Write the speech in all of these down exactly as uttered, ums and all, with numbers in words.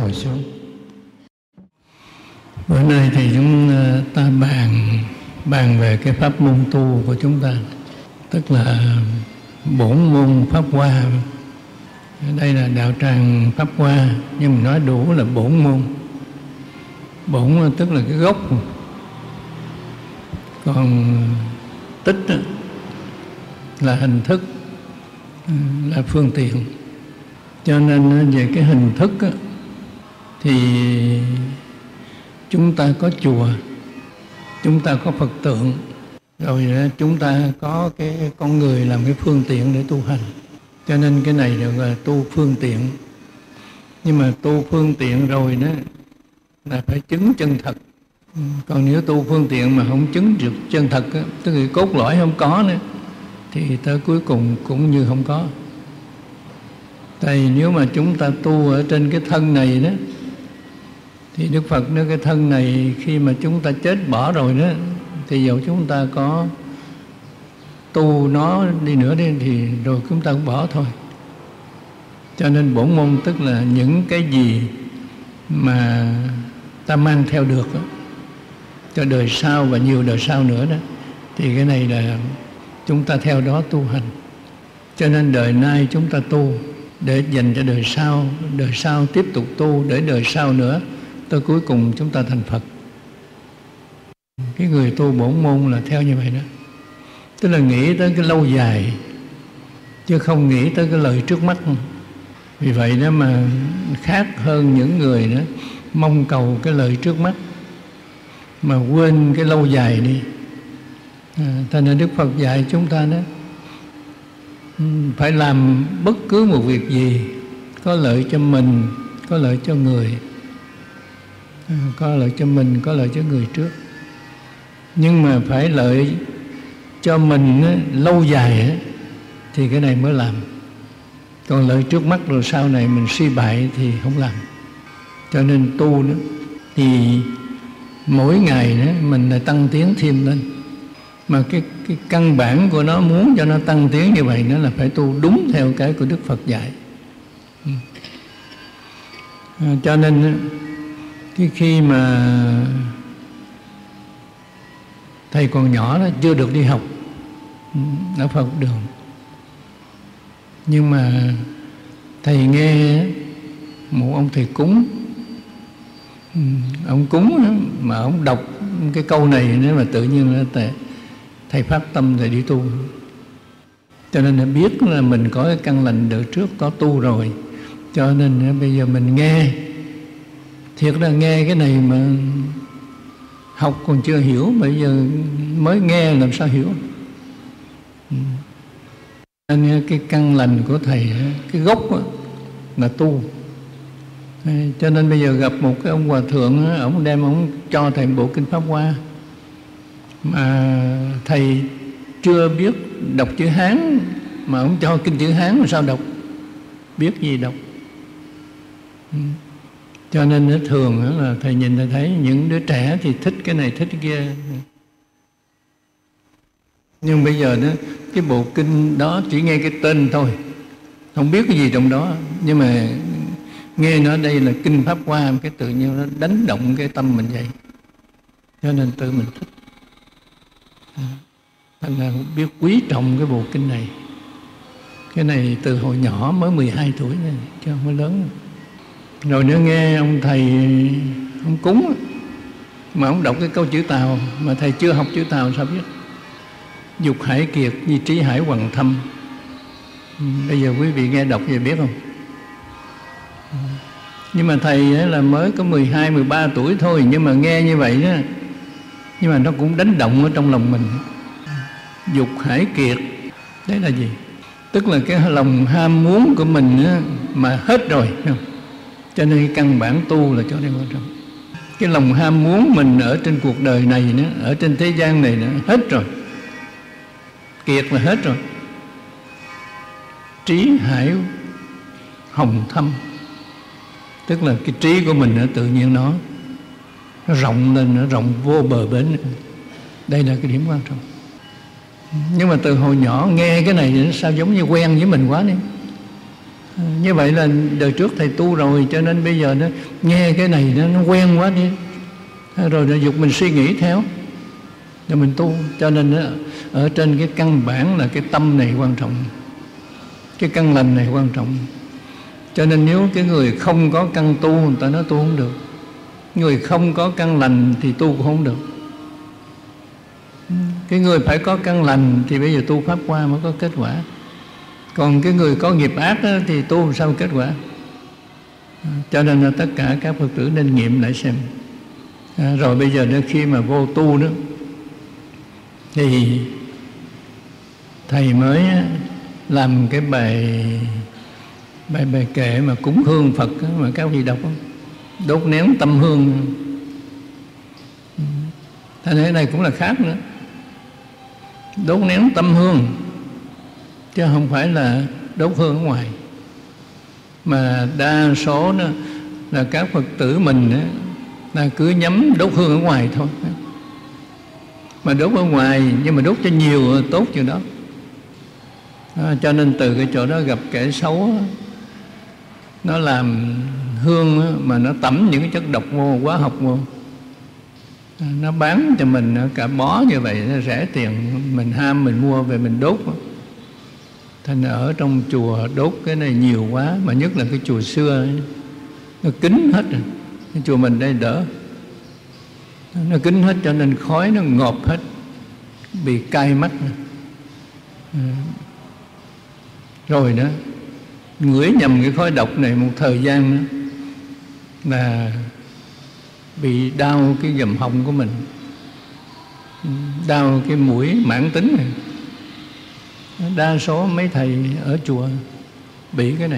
ngồi xuống. Bữa nay thì chúng ta bàn bàn về cái pháp môn tu của chúng ta, tức là bổn môn Pháp Hoa. Đây là đạo tràng Pháp Hoa, nhưng mà nói đủ là bổn môn. Bổn tức là cái gốc, còn tích là hình thức, là phương tiện. Cho nên về cái hình thức thì chúng ta có chùa, chúng ta có Phật tượng, rồi chúng ta có cái con người làm cái phương tiện để tu hành. Cho nên cái này được là tu phương tiện. Nhưng mà tu phương tiện rồi đó là phải chứng chân thật. Còn nếu tu phương tiện mà không chứng được chân thật đó, tức là cốt lõi không có nữa, thì tới cuối cùng cũng như không có. Tại nếu mà chúng ta tu ở trên cái thân này đó, thì Đức Phật nói cái thân này khi mà chúng ta chết bỏ rồi đó, thì dầu chúng ta có tu nó đi nữa đi thì rồi chúng ta cũng bỏ thôi. Cho nên bổn môn tức là những cái gì mà ta mang theo được đó, cho đời sau và nhiều đời sau nữa đó, thì cái này là chúng ta theo đó tu hành. Cho nên đời nay chúng ta tu để dành cho đời sau, đời sau tiếp tục tu để đời sau nữa, tới cuối cùng chúng ta thành Phật. Cái người tu bổn môn là theo như vậy đó, tức là nghĩ tới cái lâu dài chứ không nghĩ tới cái lời trước mắt. Vì vậy đó mà khác hơn những người đó mong cầu cái lời trước mắt mà quên cái lâu dài đi. À, thành ra Đức Phật dạy chúng ta đó, phải làm bất cứ một việc gì có lợi cho mình, có lợi cho người, à, có lợi cho mình, có lợi cho người trước. Nhưng mà phải lợi cho mình á, lâu dài á, thì cái này mới làm. Còn lợi trước mắt rồi sau này mình suy bại thì không làm. Cho nên tu đó thì mỗi ngày đó mình lại tăng tiến thêm lên. Mà cái, cái căn bản của nó muốn cho nó tăng tiến như vậy, nó là phải tu đúng theo cái của Đức Phật dạy. À, cho nên cái khi mà thầy còn nhỏ đó, chưa được đi học ở Phật đường, nhưng mà thầy nghe một ông thầy cúng, ông cúng mà ông đọc cái câu này, nếu mà tự nhiên là thầy, thầy phát tâm thầy đi tu. Cho nên là biết là mình có cái căn lành đợt trước có tu rồi, cho nên bây giờ mình nghe, thiệt là nghe cái này mà học còn chưa hiểu, bây giờ mới nghe làm sao hiểu. Nên cái căn lành của thầy, cái gốc là tu. Cho nên bây giờ gặp một cái ông hòa thượng, ông đem ông cho thầy bộ kinh Pháp Hoa, mà thầy chưa biết đọc chữ Hán, mà ông cho kinh chữ Hán mà sao đọc, biết gì đọc. Cho nên thường là thầy nhìn thầy thấy những đứa trẻ thì thích cái này thích cái kia. Nhưng bây giờ đó, cái bộ kinh đó chỉ nghe cái tên thôi, không biết cái gì trong đó, nhưng mà nghe nói đây là kinh Pháp Hoa, cái tự nhiên nó đánh động cái tâm mình vậy, cho nên tự mình thích. Thành là biết quý trọng cái bộ kinh này. Cái này từ hồi nhỏ mới mười hai tuổi này, chứ không có lớn. Rồi nữa nghe ông thầy, ông cúng, mà ông đọc cái câu chữ Tàu, mà thầy chưa học chữ Tàu sao biết. Dục hải kiệt, di trí hải hoàng thâm. Bây giờ quý vị nghe đọc vậy biết không? Nhưng mà thầy là mới có mười hai, mười ba tuổi thôi, nhưng mà nghe như vậy đó, nhưng mà nó cũng đánh động ở trong lòng mình. Dục hải kiệt, đấy là gì? Tức là cái lòng ham muốn của mình á, mà hết rồi, không? Cho nên cái căn bản tu là chỗ đây quan trọng. Cái lòng ham muốn mình ở trên cuộc đời này nữa, ở trên thế gian này nữa, hết rồi. Kiệt là hết rồi. Trí hải hồng thâm, tức là cái trí của mình nó tự nhiên nó nó rộng lên, nó rộng vô bờ bến. Đây là cái điểm quan trọng. Nhưng mà từ hồi nhỏ nghe cái này sao giống như quen với mình quá đi. Như vậy là đời trước thầy tu rồi, cho nên bây giờ nó nghe cái này nó, nó quen quá đi, rồi nó dục mình suy nghĩ theo, rồi mình tu. Cho nên đó, ở trên cái căn bản là cái tâm này quan trọng, cái căn lành này quan trọng. Cho nên nếu cái người không có căn tu, người ta nói tu không được. Người không có căn lành thì tu cũng không được. Cái người phải có căn lành thì bây giờ tu pháp qua mới có kết quả. Còn cái người có nghiệp ác đó, thì tu làm sao kết quả. Cho nên là tất cả các Phật tử nên nghiệm lại xem. À, rồi bây giờ đến khi mà vô tu đó thì thầy mới làm cái bài bài bài kệ mà cúng hương Phật đó, mà các vị đọc đó, đốt nén tâm hương. Thành thế này cũng là khác nữa, đốt nén tâm hương chứ không phải là đốt hương ở ngoài. Mà đa số đó là các Phật tử mình đó, là cứ nhắm đốt hương ở ngoài thôi. Mà đốt ở ngoài nhưng mà đốt cho nhiều tốt chừng đó. À, cho nên từ cái chỗ đó gặp kẻ xấu đó, nó làm hương đó, mà nó tẩm những cái chất độc vô, hóa học vô, à, nó bán cho mình cả bó như vậy, nó rẻ tiền, mình ham mình mua về mình đốt đó. Thành ở trong chùa đốt cái này nhiều quá, mà nhất là cái chùa xưa ấy, nó kín hết rồi. Cái chùa mình đây đỡ, nó kín hết cho nên khói nó ngộp hết, bị cay mắt. Rồi đó, ngửi nhầm cái khói độc này một thời gian đó, là bị đau cái dầm họng của mình, đau cái mũi mãn tính này. Đa số mấy thầy ở chùa bị cái này.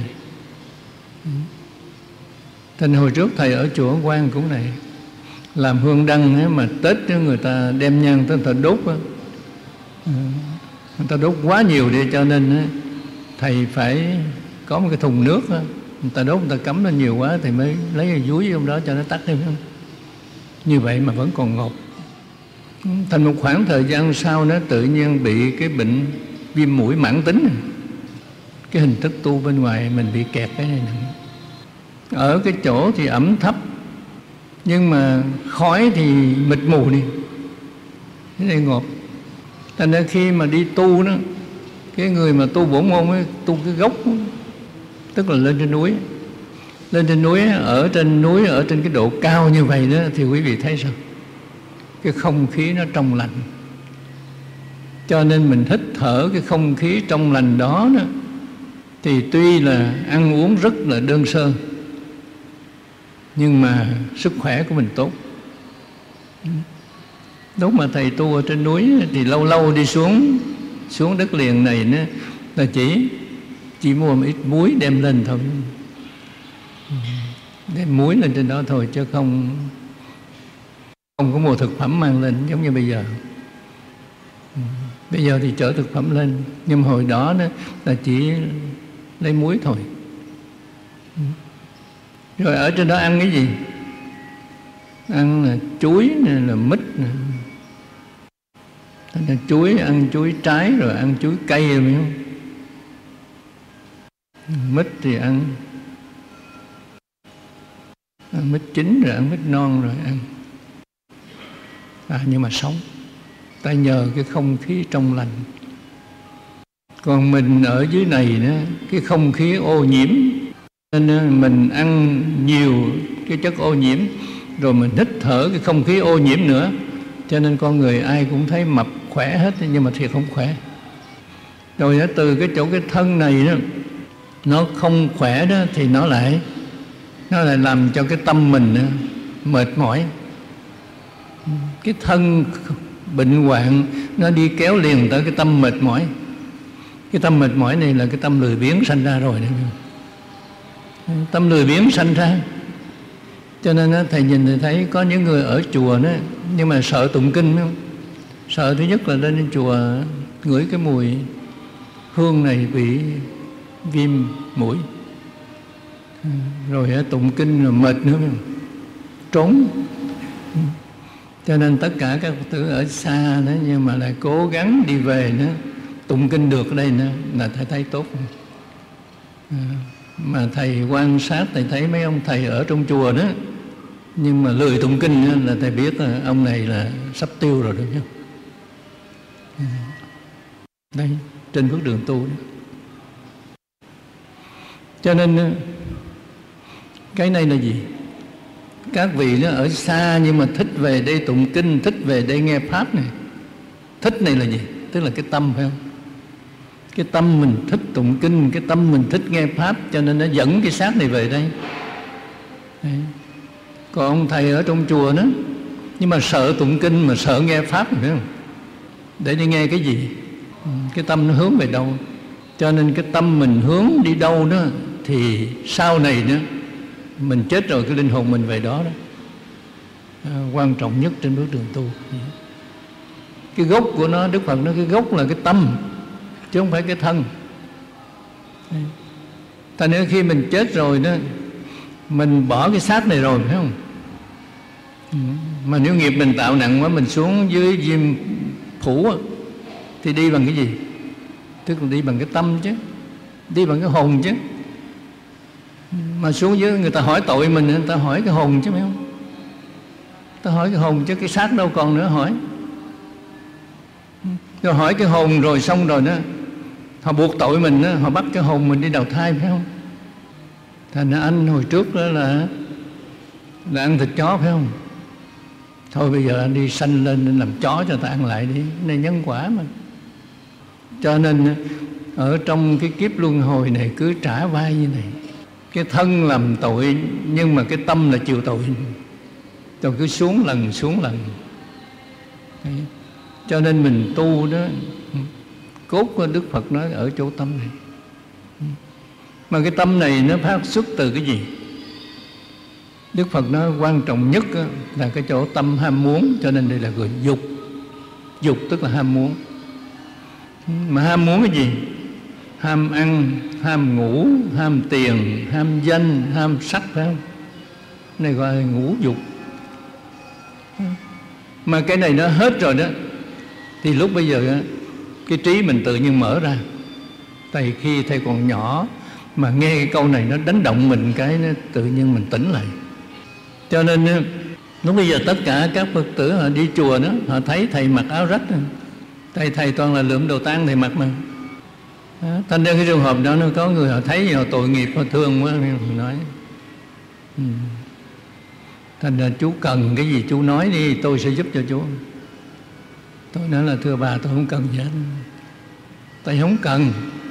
Thành hồi trước thầy ở chùa Quan cũng này, làm hương đăng ấy, mà Tết đó người ta đem nhang tới người ta đốt đó. Người ta đốt quá nhiều đi, cho nên ấy, thầy phải có một cái thùng nước đó. Người ta đốt, người ta cắm nó nhiều quá thì mới lấy cái dúi trong đó cho nó tắt thêm. Như vậy mà vẫn còn ngọt. Thành một khoảng thời gian sau nó tự nhiên bị cái bệnh viêm mũi mãn tính này. Cái hình thức tu bên ngoài mình bị kẹt cái này nè. Ở cái chỗ thì ẩm thấp, nhưng mà khói thì mịt mù đi, cái này ngọt. Thành ra khi mà đi tu đó, cái người mà tu bổn môn ấy, tu cái gốc đó, tức là lên trên núi. Lên trên núi, ở trên núi, ở trên cái độ cao như vậy đó, thì quý vị thấy sao? Cái không khí nó trong lành. Cho nên mình hít thở cái không khí trong lành đó, đó thì tuy là ăn uống rất là đơn sơ, nhưng mà sức khỏe của mình tốt. Lúc mà thầy tu ở trên núi thì lâu lâu đi xuống xuống đất liền này nữa, là chỉ chỉ mua một ít muối đem lên thôi, đem muối lên trên đó thôi, chứ không không có mua thực phẩm mang lên giống như bây giờ. Bây giờ thì chở thực phẩm lên, nhưng mà hồi đó, đó là chỉ lấy muối thôi. Rồi ở trên đó ăn cái gì? Ăn là chuối này, là mít này. Là chuối, ăn chuối trái, rồi ăn chuối cây rồi, phải không? Mít thì ăn, ăn mít chín, rồi ăn mít non, rồi ăn. À, nhưng mà sống ta nhờ cái không khí trong lành. Còn mình ở dưới này đó, cái không khí ô nhiễm, nên mình ăn nhiều cái chất ô nhiễm, rồi mình hít thở cái không khí ô nhiễm nữa, cho nên con người ai cũng thấy mập khỏe hết, nhưng mà thiệt không khỏe. Rồi đó, từ cái chỗ cái thân này đó, nó không khỏe đó, thì nó lại nó lại làm cho cái tâm mình đó, mệt mỏi. Cái thân bệnh hoạn nó đi kéo liền tới cái tâm mệt mỏi. Cái tâm mệt mỏi này là cái tâm lười biếng sanh ra rồi đấy. Tâm lười biếng sanh ra, cho nên đó, thầy nhìn thì thấy có những người ở chùa đó, nhưng mà sợ tụng kinh, không? Sợ thứ nhất là lên chùa ngửi cái mùi hương này bị viêm mũi, rồi tụng kinh rồi mệt nữa, trốn. Cho nên tất cả các Phật tử ở xa đó, nhưng mà lại cố gắng đi về nữa, tụng kinh được ở đây nữa, là thầy thấy tốt. À, Mà thầy quan sát, thầy thấy mấy ông thầy ở trong chùa đó, nhưng mà lười tụng kinh đó, là thầy biết là ông này là sắp tiêu rồi, đúng không? Đây, trên bước đường tu đó. Cho nên cái này là gì? Các vị nó ở xa nhưng mà thích về đây tụng kinh, thích về đây nghe pháp này. Thích này là gì? Tức là cái tâm, phải không? Cái tâm mình thích tụng kinh, cái tâm mình thích nghe pháp, cho nên nó dẫn cái xác này về đây. Đấy. Còn ông thầy ở trong chùa đó, nhưng mà sợ tụng kinh mà sợ nghe pháp, phải không? Để đi nghe cái gì? Cái tâm nó hướng về đâu? Cho nên cái tâm mình hướng đi đâu đó, thì sau này nữa mình chết rồi, cái linh hồn mình về đó đó. À, quan trọng nhất trên bước đường tu. Cái gốc của nó, Đức Phật nói cái gốc là cái tâm, chứ không phải cái thân. Thành nên khi mình chết rồi đó, mình bỏ cái xác này rồi, phải không? Mà nếu nghiệp mình tạo nặng quá, mình xuống dưới diêm phủ thì đi bằng cái gì? Tức là đi bằng cái tâm chứ, đi bằng cái hồn chứ. Mà xuống dưới người ta hỏi tội mình, người ta hỏi cái hồn chứ, phải không? Người ta hỏi cái hồn chứ cái xác đâu còn nữa hỏi. Rồi hỏi cái hồn rồi xong rồi đó, họ buộc tội mình đó, họ bắt cái hồn mình đi đầu thai, phải không? Thành ra anh hồi trước đó là là ăn thịt chó, phải không? Thôi bây giờ anh đi sanh lên làm chó cho ta ăn lại đi. Cái này nhân quả mà. Cho nên ở trong cái kiếp luân hồi này cứ trả vai như này. Cái thân làm tội, nhưng mà cái tâm là chịu tội. Rồi cứ xuống lần xuống lần. Đấy. Cho nên mình tu đó, cốt của Đức Phật nói ở chỗ tâm này. Mà cái tâm này nó phát xuất từ cái gì? Đức Phật nói quan trọng nhất là cái chỗ tâm ham muốn. Cho nên đây là gọi dục. Dục tức là ham muốn. Mà ham muốn cái gì? Ham ăn, ham ngủ, ham tiền, ham danh, ham sắc, phải không? Này gọi là ngũ dục. Mà cái này nó hết rồi đó, thì lúc bây giờ cái trí mình tự nhiên mở ra. Tại khi thầy còn nhỏ mà nghe cái câu này nó đánh động mình, cái nó tự nhiên mình tỉnh lại. Cho nên lúc bây giờ tất cả các Phật tử họ đi chùa đó, họ thấy thầy mặc áo rách, thầy thầy toàn là lượm đồ tang thầy mặc mà. Đó, thành ra cái trường hợp đó nó có người họ thấy họ tội nghiệp, họ thương quá, họ nói ừ. Thành ra chú cần cái gì chú nói đi, tôi sẽ giúp cho chú. Tôi nói là thưa bà, tôi không cần gì hết, tôi không cần.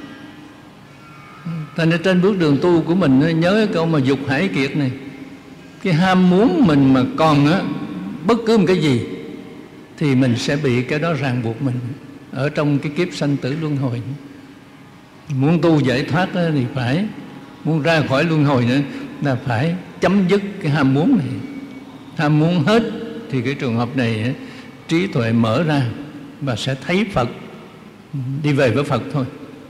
Thành ra trên bước đường tu của mình nhớ cái câu mà dục hải kiệt này. Cái ham muốn mình mà còn á, bất cứ một cái gì thì mình sẽ bị cái đó ràng buộc mình ở trong cái kiếp sanh tử luân hồi. Muốn tu giải thoát thì phải, muốn ra khỏi luân hồi nữa là phải chấm dứt cái ham muốn này. Ham muốn hết thì cái trường hợp này trí tuệ mở ra và sẽ thấy Phật, đi về với Phật thôi.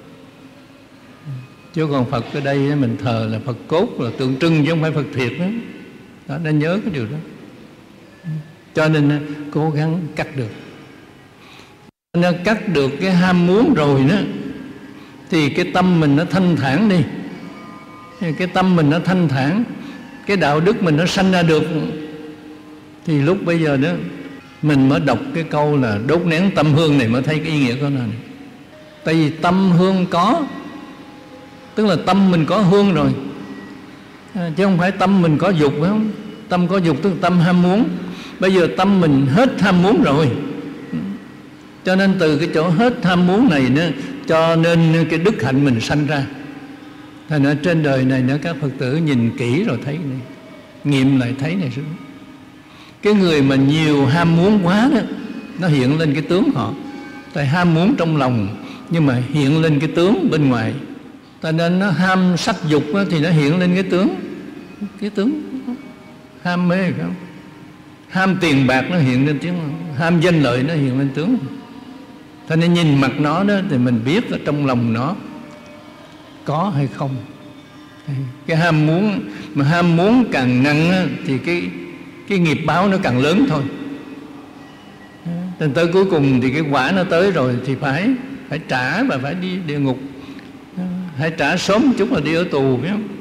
Chứ còn Phật ở đây mình thờ là Phật cốt, là tượng trưng chứ không phải Phật thiệt đó. Đó, nên nhớ cái điều đó. Cho nên cố gắng cắt được. Nên cắt được cái ham muốn rồi đó, thì cái tâm mình nó thanh thản đi. Cái tâm mình nó thanh thản, cái đạo đức mình nó sanh ra được. Thì lúc bây giờ đó mình mới đọc cái câu là đốt nén tâm hương này mới thấy cái ý nghĩa của nó này. Tại vì tâm hương có, tức là tâm mình có hương rồi, à, chứ không phải tâm mình có dục, phải không? Tâm có dục tức là tâm ham muốn. Bây giờ tâm mình hết ham muốn rồi, cho nên từ cái chỗ hết tham muốn này nữa, cho nên cái đức hạnh mình sanh ra. Thành ra trên đời này nữa các Phật tử nhìn kỹ rồi thấy này, nghiệm lại thấy này. Cái người mà nhiều ham muốn quá đó, nó hiện lên cái tướng họ. Tại ham muốn trong lòng nhưng mà hiện lên cái tướng bên ngoài. Cho nên nó ham sắc dục đó, thì nó hiện lên cái tướng, cái tướng ham mê, phải không? Ham tiền bạc nó hiện lên tiếng, ham danh lợi nó hiện lên tướng. Cho nên nhìn mặt nó đó thì mình biết ở trong lòng nó có hay không. Cái ham muốn, mà ham muốn càng nặng á, thì cái cái nghiệp báo nó càng lớn thôi. Đến tới cuối cùng thì cái quả nó tới rồi thì phải phải trả và phải đi địa ngục. hãy trả sớm một chút là đi ở tù, phải không?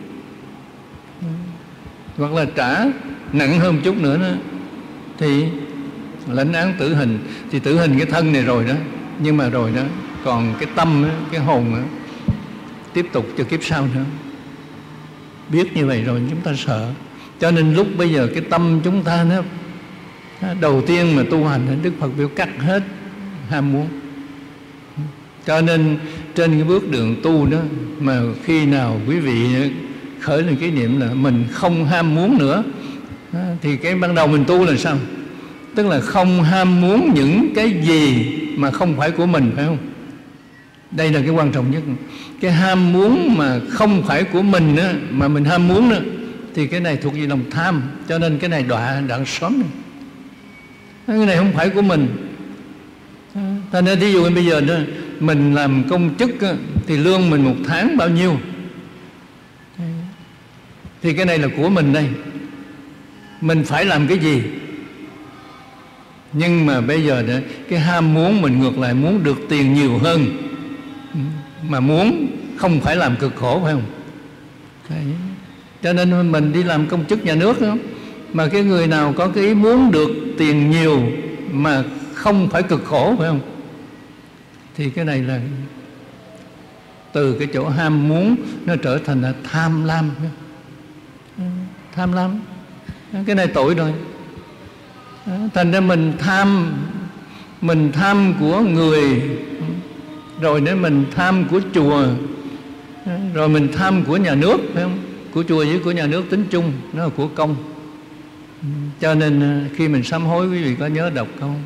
Hoặc là trả nặng hơn một chút nữa đó, thì lãnh án tử hình. Thì tử hình cái thân này rồi đó, nhưng mà rồi đó, còn cái tâm đó, cái hồn đó, tiếp tục cho kiếp sau nữa. Biết như vậy rồi chúng ta sợ. Cho nên lúc bây giờ cái tâm chúng ta nó đầu tiên mà tu hành, Đức Phật biểu cắt hết ham muốn. Cho nên trên cái bước đường tu đó, mà khi nào quý vị khởi lên cái niệm là mình không ham muốn nữa, thì cái ban đầu mình tu là sao? Tức là không ham muốn những cái gì mà không phải của mình, phải không? Đây là cái quan trọng nhất. Cái ham muốn mà không phải của mình đó, mà mình ham muốn đó, thì cái này thuộc về lòng tham. Cho nên cái này đọa đoạn sớm này. Cái này không phải của mình. Thành ra thí dụ bây giờ đó, mình làm công chức đó, thì lương mình một tháng bao nhiêu, thì cái này là của mình đây, mình phải làm cái gì. Nhưng mà bây giờ đó, cái ham muốn mình ngược lại muốn được tiền nhiều hơn, mà muốn không phải làm cực khổ, phải không? Đấy. Cho nên mình đi làm công chức nhà nước đó, mà cái người nào có cái ý muốn được tiền nhiều mà không phải cực khổ, phải không? Thì cái này là từ cái chỗ ham muốn nó trở thành là tham lam. Tham lam, cái này tội rồi. Thành ra mình tham, mình tham của người, rồi nếu mình tham của chùa, rồi mình tham của nhà nước, phải không? Của chùa với của nhà nước tính chung, nó là của công. Cho nên khi mình sám hối, quý vị có nhớ đọc không?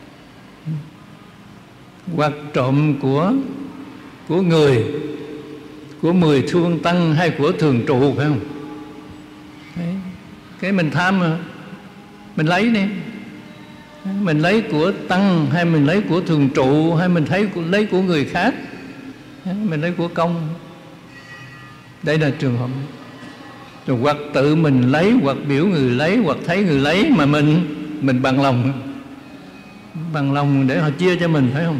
Hoặc trộm của của người, của mười thương tăng hay của thường trụ, phải không? Đấy. Cái mình tham mà mình lấy đi, mình lấy của tăng hay mình lấy của thường trụ, hay mình thấy lấy của người khác, mình lấy của công. Đây là trường hợp. Rồi hoặc tự mình lấy, hoặc biểu người lấy, hoặc thấy người lấy mà mình mình bằng lòng, bằng lòng để họ chia cho mình, phải không?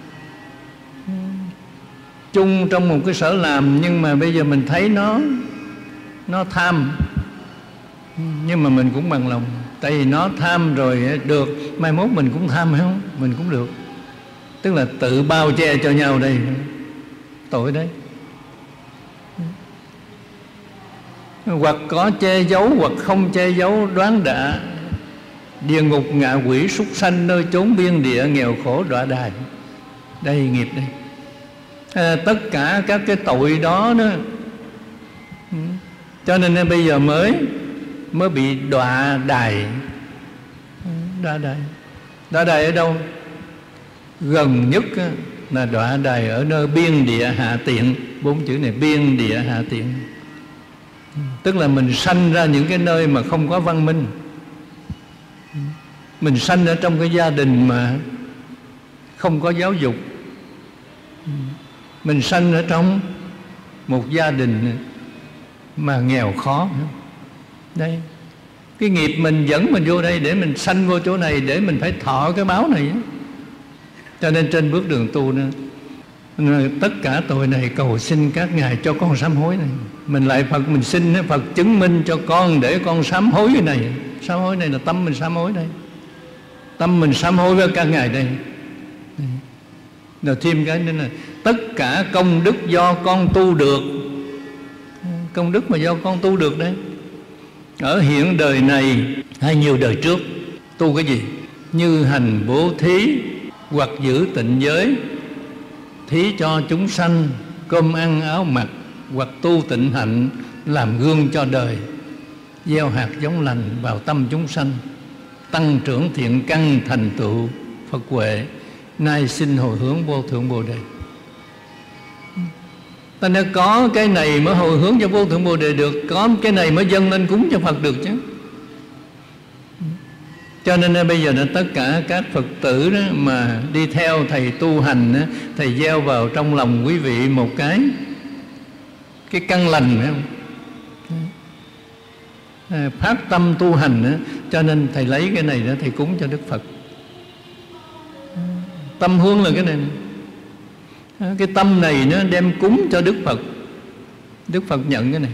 Chung trong một cái sở làm, nhưng mà bây giờ mình thấy nó nó tham, nhưng mà mình cũng bằng lòng. Tại vì nó tham rồi được, mai mốt mình cũng tham, phải không? Mình cũng được. Tức là tự bao che cho nhau đây, tội đấy. Hoặc có che giấu, hoặc không che giấu, đoán đã địa ngục ngạ quỷ súc sanh, nơi chốn biên địa nghèo khổ đọa đài. Đây nghiệp đây. À, tất cả các cái tội đó đó. Cho nên bây giờ mới mới bị đọa đài. Đọa đài. Đọa đài ở đâu? Gần nhất là đọa đài ở nơi biên địa hạ tiện. Bốn chữ này, biên địa hạ tiện. Tức là mình sanh ra những cái nơi mà không có văn minh. Mình sanh ở trong cái gia đình mà không có giáo dục. Mình sanh ở trong một gia đình mà nghèo khó. Đây, cái nghiệp mình dẫn mình vô đây để mình sanh vô chỗ này, để mình phải thọ cái báo này. Cho nên trên bước đường tu đó, tất cả tội này cầu xin các ngài cho con sám hối này. Mình lại Phật, mình xin Phật chứng minh cho con để con sám hối cái này. Sám hối này là tâm mình sám hối đây, tâm mình sám hối với các ngài đây. Rồi thêm cái nữa là tất cả công đức do con tu được. Công đức mà do con tu được đấy, ở hiện đời này hay nhiều đời trước. Tu cái gì? Như hành bố thí, hoặc giữ tịnh giới, thí cho chúng sanh, cơm ăn áo mặc, hoặc tu tịnh hạnh, làm gương cho đời, gieo hạt giống lành vào tâm chúng sanh, tăng trưởng thiện căn thành tựu Phật huệ, nay xin hồi hướng vô thượng Bồ Đề. Ta đã có cái này mới hồi hướng cho vô thượng Bồ Đề được, có cái này mới dâng lên cúng cho Phật được chứ. Cho nên bây giờ là tất cả các Phật tử đó mà đi theo thầy tu hành đó, thầy gieo vào trong lòng quý vị một cái cái căn lành, phải không? Phát tâm tu hành đó, cho nên thầy lấy cái này đó thầy cúng cho Đức Phật. Tâm hương là cái này, cái tâm này nó đem cúng cho Đức Phật, Đức Phật nhận cái này.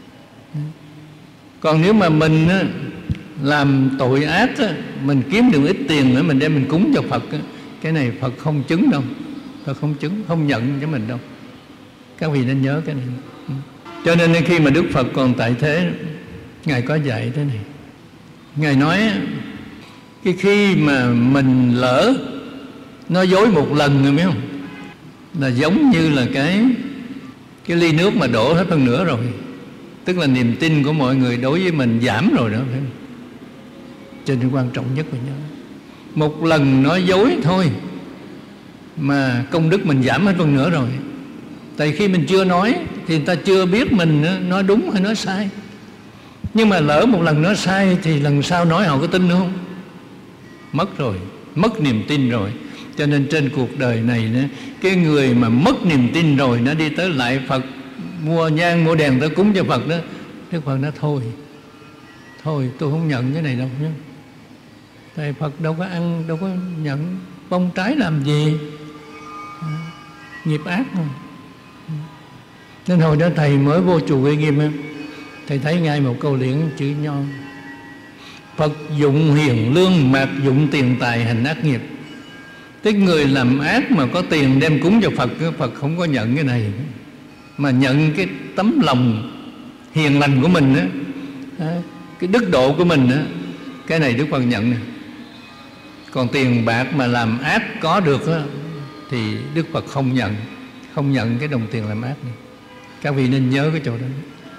Còn nếu mà mình á, làm tội ác á, mình kiếm được ít tiền nữa mình đem mình cúng cho Phật á, cái này Phật không chứng đâu. Phật không chứng, không nhận cho mình đâu. Các vị nên nhớ cái này. Cho nên khi mà Đức Phật còn tại thế, Ngài có dạy thế này. Ngài nói cái khi mà mình lỡ nói dối một lần rồi, biết không, là giống như là cái cái ly nước mà đổ hết phân nửa rồi. Tức là niềm tin của mọi người đối với mình giảm rồi đó, phải không? Cho nên quan trọng nhất là nhớ, một lần nói dối thôi mà công đức mình giảm hết phân nửa rồi. Tại khi mình chưa nói thì người ta chưa biết mình nói đúng hay nói sai. Nhưng mà lỡ một lần nói sai thì lần sau nói họ có tin nữa không? Mất rồi, mất niềm tin rồi. Cho nên trên cuộc đời này, cái người mà mất niềm tin rồi, nó đi tới lại Phật, mua nhang mua đèn tới cúng cho Phật đó, Đức Phật nói thôi, thôi tôi không nhận cái này đâu nhé. Tại Phật đâu có ăn, đâu có nhận bông trái làm gì, nghiệp ác mà. Nên hồi đó thầy mới vô chùa Uy Nghiêm, thầy thấy ngay một câu liễn chữ nho: Phật dụng hiền lương, mạt dụng tiền tài hành ác nghiệp. Cái người làm ác mà có tiền đem cúng cho Phật, Phật không có nhận cái này, mà nhận cái tấm lòng hiền lành của mình đó, cái đức độ của mình đó, cái này Đức Phật nhận này. Còn tiền bạc mà làm ác có được đó, thì Đức Phật không nhận, không nhận cái đồng tiền làm ác này. Các vị nên nhớ cái chỗ đó.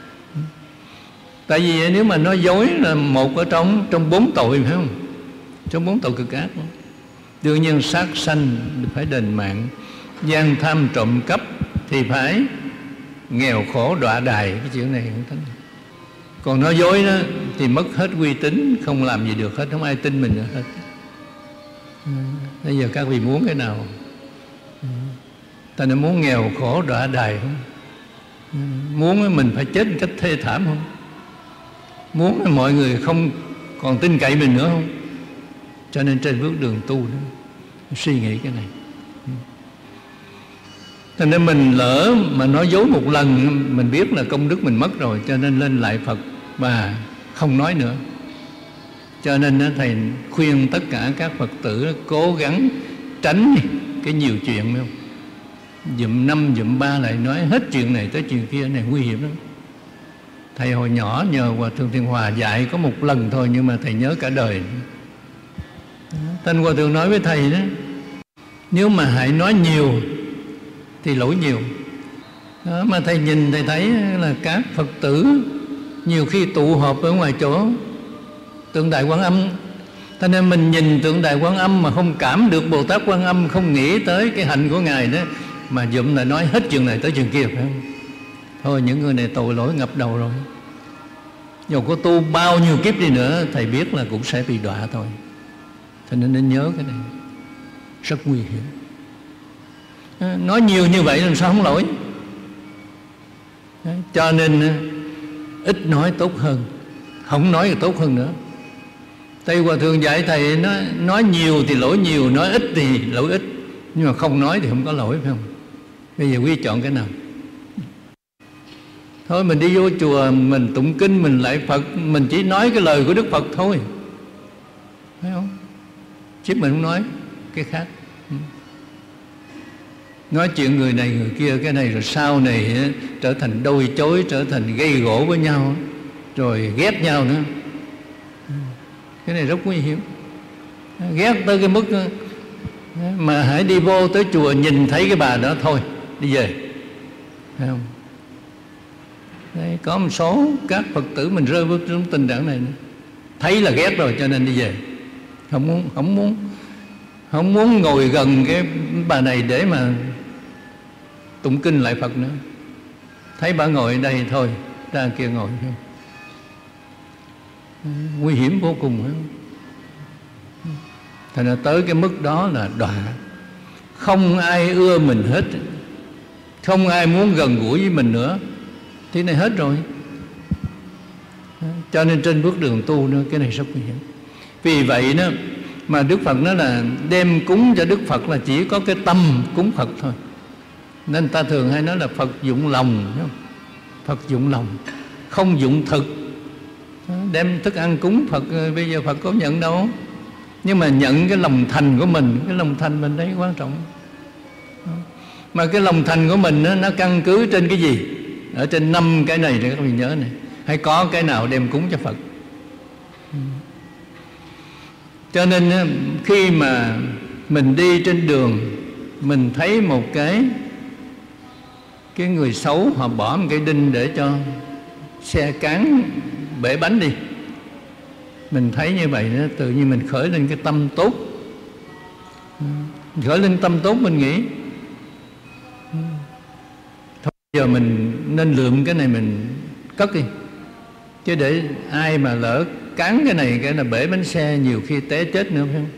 Tại vì nếu mà nói dối là một ở trong trong bốn tội, phải không? Trong bốn tội cực ác. Đương nhiên sát sanh phải đền mạng, gian tham trộm cắp thì phải nghèo khổ đọa đày. Cái chuyện này không tính. Còn nói dối đó thì mất hết uy tín, không làm gì được hết, không ai tin mình nữa hết. Bây giờ các vị muốn cái nào? Ta nên muốn nghèo khổ đọa đày không? Muốn mình phải chết một cách thê thảm không? Muốn mọi người không còn tin cậy mình nữa không? Cho nên trên bước đường tu đó, suy nghĩ cái này. Cho nên mình lỡ mà nói dối một lần, mình biết là công đức mình mất rồi, cho nên lên lại Phật và không nói nữa. Cho nên thầy khuyên tất cả các Phật tử cố gắng tránh cái nhiều chuyện, phải không? Dụm năm dụm ba lại nói hết chuyện này tới chuyện kia, này nguy hiểm lắm. Thầy hồi nhỏ nhờ Hòa Thượng Thiện Hòa dạy có một lần thôi, nhưng mà thầy nhớ cả đời. Thanh Hòa Thượng nói với thầy đó, nếu mà hãy nói nhiều thì lỗi nhiều đó. Mà thầy nhìn thầy thấy là các Phật tử nhiều khi tụ họp ở ngoài chỗ tượng Đại Quan Âm, cho nên mình nhìn tượng Đại Quan Âm mà không cảm được Bồ Tát Quan Âm, không nghĩ tới cái hạnh của Ngài đó, mà dụm lại nói hết chuyện này tới chuyện kia, phải không? Thôi những người này tội lỗi ngập đầu rồi. Dù có tu bao nhiêu kiếp đi nữa, thầy biết là cũng sẽ bị đọa thôi. Cho nên nên nhớ cái này, rất nguy hiểm. Nói nhiều như vậy làm sao không lỗi? Cho nên ít nói tốt hơn, không nói thì tốt hơn nữa. Tây Hòa Thượng dạy thầy nói, nói nhiều thì lỗi nhiều, nói ít thì lỗi ít. Nhưng mà không nói thì không có lỗi, phải không? Bây giờ quý chọn cái nào? Thôi mình đi vô chùa, mình tụng kinh, mình lạy Phật, mình chỉ nói cái lời của Đức Phật thôi, phải không? Chứ mình không nói cái khác. Nói chuyện người này người kia, cái này rồi sau này trở thành đôi chối, trở thành gây gỗ với nhau, rồi ghét nhau nữa. Cái này rất nguy hiểm. Ghét tới cái mức mà hãy đi vô tới chùa nhìn thấy cái bà đó thôi đi về, phải không? Đấy, có một số các Phật tử mình rơi vào trong tình trạng này nữa. Thấy là ghét rồi cho nên đi về, không muốn không muốn không muốn ngồi gần cái bà này để mà tụng kinh lại Phật nữa. Thấy bà ngồi ở đây thôi, ra kia ngồi không? Nguy hiểm vô cùng, phải không? Thành ra tới cái mức đó là đọa. Không ai ưa mình hết, không ai muốn gần gũi với mình nữa. Thế này hết rồi. Cho nên trên bước đường tu nữa, cái này rất nguy hiểm. Vì vậy đó mà Đức Phật nói là đem cúng cho Đức Phật là chỉ có cái tâm cúng Phật thôi. Nên ta thường hay nói là Phật dụng lòng, Phật dụng lòng, không dụng thực. Đem thức ăn cúng Phật, bây giờ Phật có nhận đâu. Nhưng mà nhận cái lòng thành của mình, cái lòng thành mình đấy quan trọng. Mà cái lòng thành của mình nó, nó căn cứ trên cái gì? Ở trên năm cái này để các bạn nhớ này. Hay có cái nào đem cúng cho Phật. Cho nên khi mà mình đi trên đường, mình thấy một cái cái người xấu họ bỏ một cái đinh để cho xe cán bể bánh đi, mình thấy như vậy đó, tự nhiên mình khởi lên cái tâm tốt. Khởi lên tâm tốt, mình nghĩ thôi giờ mình nên lượm cái này mình cất đi, chứ để ai mà lỡ cán cái này cái là bể bánh xe, nhiều khi té chết nữa, phải không?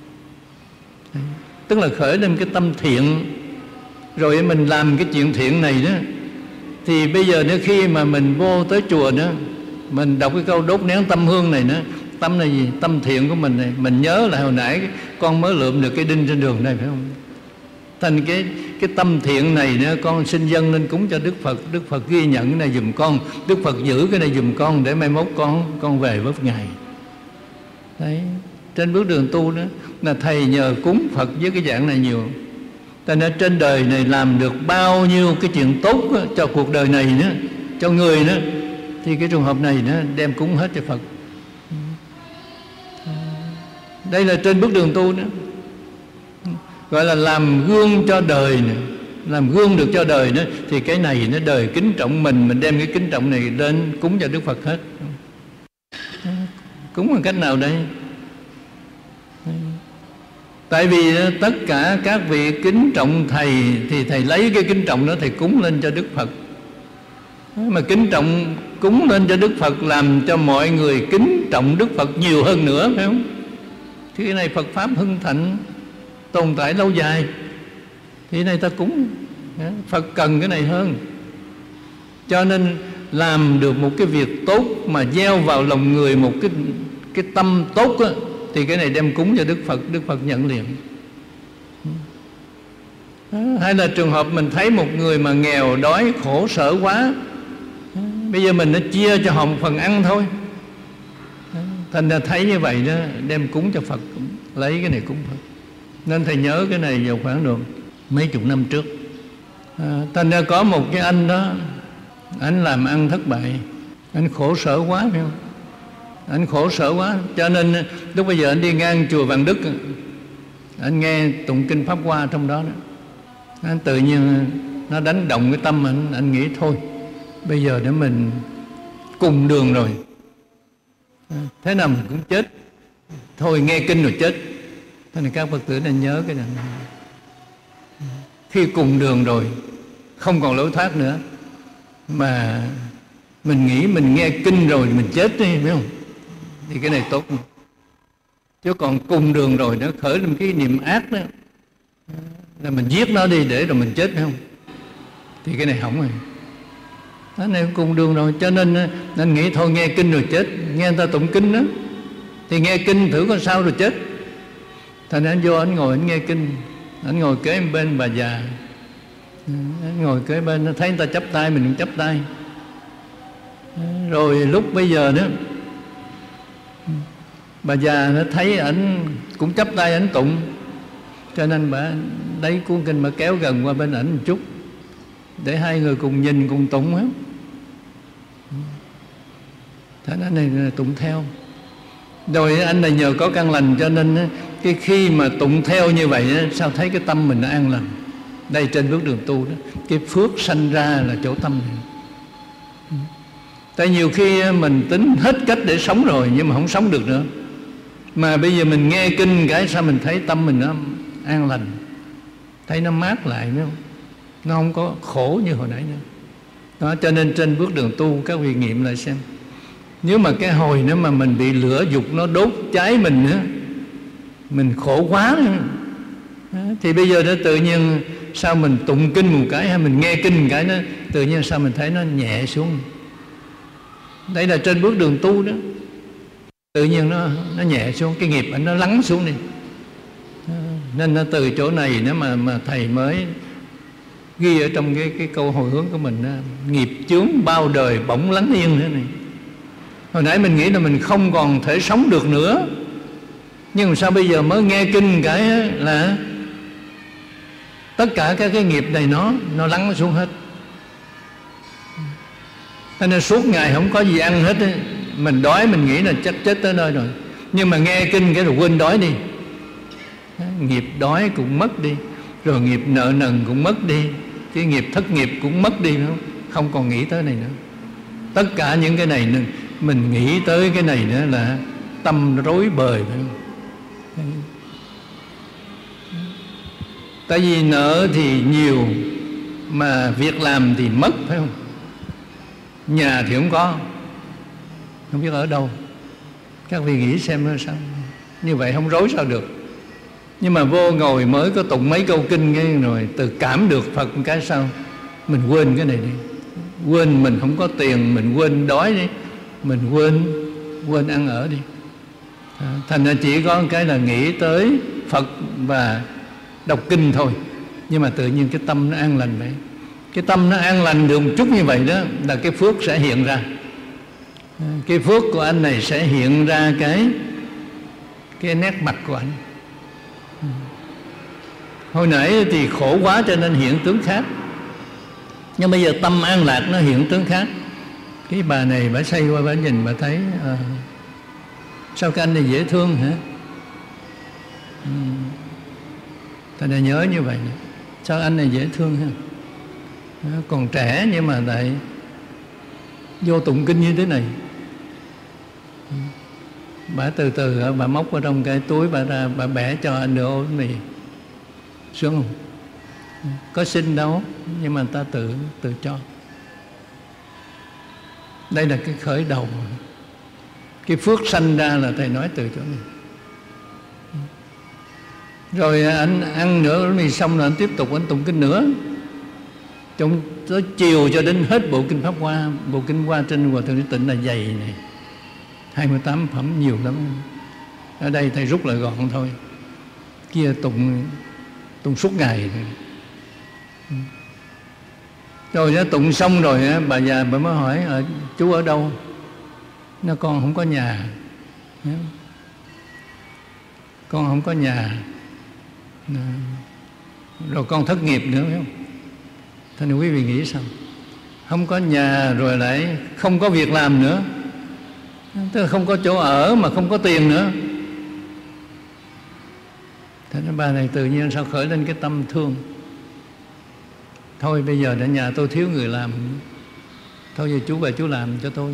Tức là khởi lên cái tâm thiện, rồi mình làm cái chuyện thiện này đó. Thì bây giờ nếu khi mà mình vô tới chùa nữa, mình đọc cái câu đốt nén tâm hương này nữa, tâm này gì? Tâm thiện của mình này. Mình nhớ lại hồi nãy con mới lượm được cái đinh trên đường này, phải không? Thành cái cái tâm thiện này nữa, con xin dâng lên cúng cho Đức Phật. Đức Phật ghi nhận cái này giùm con, Đức Phật giữ cái này giùm con, để mai mốt con con về với Ngài. Đấy, trên bước đường tu đó là thầy nhờ cúng Phật với cái dạng này nhiều. Ta nói trên đời này làm được bao nhiêu cái chuyện tốt đó, cho cuộc đời này nữa, cho người nữa, thì cái trường hợp này nó đem cúng hết cho Phật. Đây là trên bước đường tu đó, gọi là làm gương cho đời nữa. Làm gương được cho đời đó, thì cái này nó đời kính trọng mình, mình đem cái kính trọng này lên cúng cho Đức Phật hết. Cúng bằng cách nào đây? Tại vì tất cả các vị kính trọng Thầy, thì Thầy lấy cái kính trọng đó Thầy cúng lên cho Đức Phật. Mà kính trọng cúng lên cho Đức Phật làm cho mọi người kính trọng Đức Phật nhiều hơn nữa, phải không? Thì cái này Phật Pháp hưng thịnh, tồn tại lâu dài, thì cái này ta cúng. Phật cần cái này hơn. Cho nên làm được một cái việc tốt mà gieo vào lòng người một cái, cái tâm tốt á, thì cái này đem cúng cho Đức Phật, Đức Phật nhận liền. Hay là trường hợp mình thấy một người mà nghèo đói khổ sở quá, bây giờ mình nó chia cho họ một phần ăn thôi. Thành ra thấy như vậy đó, đem cúng cho Phật, lấy cái này cúng Phật. Nên Thầy nhớ cái này vào khoảng độ mấy chục năm trước. à, Thành ra có một cái anh đó, anh làm ăn thất bại, anh khổ sở quá, phải không? Anh khổ sở quá, cho nên lúc bây giờ anh đi ngang chùa Vạn Đức, anh nghe tụng kinh Pháp Hoa trong đó, đó. Anh tự nhiên nó đánh động cái tâm anh, anh nghĩ thôi bây giờ để mình cùng đường rồi, thế nào mình cũng chết, thôi nghe kinh rồi chết. Thế nên các Phật tử nên nhớ cái này, khi cùng đường rồi không còn lối thoát nữa, mà mình nghĩ mình nghe kinh rồi mình chết đi, phải không? Thì cái này tốt. Chứ còn cùng đường rồi nó khởi lên cái niệm ác đó, là mình giết nó đi để rồi mình chết, phải không? Thì cái này hỏng rồi. Cái này cùng đường rồi, cho nên anh nghĩ thôi nghe kinh rồi chết. Nghe người ta tụng kinh đó, thì nghe kinh thử có sao rồi chết. Thành ra anh vô, anh ngồi anh nghe kinh. Anh ngồi kế bên bà già, anh ngồi kế bên, nó thấy người ta chắp tay mình cũng chắp tay. Rồi lúc bây giờ đó, bà già nó thấy ảnh cũng chắp tay ảnh tụng, cho nên bà lấy cuốn kinh mà kéo gần qua bên ảnh một chút, để hai người cùng nhìn cùng tụng hết. Thế anh này tụng theo. Rồi anh này nhờ có căn lành, cho nên cái khi mà tụng theo như vậy, sao thấy cái tâm mình nó an lành. Đây trên bước đường tu đó, cái phước sanh ra là chỗ tâm này. Tại nhiều khi mình tính hết cách để sống rồi, nhưng mà không sống được nữa. Mà bây giờ mình nghe kinh cái sao mình thấy tâm mình nó an lành, thấy nó mát lại, phải không? Nó không có khổ như hồi nãy nữa. Đó, cho nên trên bước đường tu các vị nghiệm lại xem. Nếu mà cái hồi nữa mà mình bị lửa dục nó đốt cháy mình nữa, mình khổ quá nữa, thì bây giờ nó tự nhiên sao mình tụng kinh một cái hay mình nghe kinh một cái, nó tự nhiên sao mình thấy nó nhẹ xuống. Đây là trên bước đường tu đó, tự nhiên nó nó nhẹ xuống, cái nghiệp nó lắng xuống đi. Nên nó từ chỗ này nếu mà mà thầy mới Ghi ở trong cái, cái câu hồi hướng của mình đó, nghiệp chướng bao đời bỗng lắng yên thế này. Hồi nãy mình nghĩ là mình không còn thể sống được nữa, nhưng mà sao bây giờ mới nghe kinh cái là tất cả các cái nghiệp này nó nó lắng xuống hết. Cho nên suốt ngày không có gì ăn hết ấy. Mình đói mình nghĩ là chắc chết tới nơi rồi, nhưng mà nghe kinh cái rồi quên đói đi. Nghiệp đói cũng mất đi, rồi nghiệp nợ nần cũng mất đi, cái nghiệp thất nghiệp cũng mất đi nữa. Không còn nghĩ tới này nữa. Tất cả những cái này mình nghĩ tới cái này nữa là tâm rối bời, phải không? Tại vì nợ thì nhiều mà việc làm thì mất, phải không? Nhà thì không có, không biết ở đâu. Các vị nghĩ xem sao. Như vậy không rối sao được. Nhưng mà vô ngồi mới có tụng mấy câu kinh cái rồi từ cảm được Phật một cái sao mình quên cái này đi. Quên mình không có tiền, mình quên đói đi, mình quên quên ăn ở đi. À, thành ra chỉ có một cái là nghĩ tới Phật và đọc kinh thôi, nhưng mà tự nhiên cái tâm nó an lành vậy. Cái tâm nó an lành được một chút như vậy đó là cái phước sẽ hiện ra. À, cái phước của anh này sẽ hiện ra cái cái nét mặt của anh. À, hồi nãy thì khổ quá cho nên hiện tướng khác, nhưng bây giờ tâm an lạc nó hiện tướng khác. Cái bà này bà xoay qua bà nhìn bà thấy à, sao cái anh này dễ thương hả? Ừ. Ta đã nhớ như vậy nữa. Sao anh này dễ thương ha? Còn trẻ nhưng mà lại vô tụng kinh như thế này. Bà từ từ bà móc vào trong cái túi bà ra, bà bẻ cho anh nửa ổ bánh mì. Sướng không? Có xin đâu, nhưng mà ta tự tự cho. Đây là cái khởi đầu. Cái phước sanh ra là thầy nói từ chỗ này. Rồi anh ăn nửa bánh mì xong rồi anh tiếp tục anh tụng kinh nữa. Trong tới chiều cho đến hết bộ kinh Pháp Hoa. Bộ kinh Hoa trên Hòa Thượng Trí Tịnh là dày này, hai mươi tám phẩm nhiều lắm. Ở đây thầy rút lại gọn thôi, kia tụng tụng suốt ngày. Rồi nó tụng xong rồi bà già bà mới hỏi chú ở đâu? Nó con không có nhà, con không có nhà, rồi con thất nghiệp nữa, phải không? Thế nên quý vị nghĩ sao? Không có nhà rồi lại không có việc làm nữa, tức là không có chỗ ở mà không có tiền nữa. Thế nên bà này tự nhiên sao khởi lên cái tâm thương. Thôi bây giờ ở nhà tôi thiếu người làm, thôi giờ chú về chú làm cho tôi.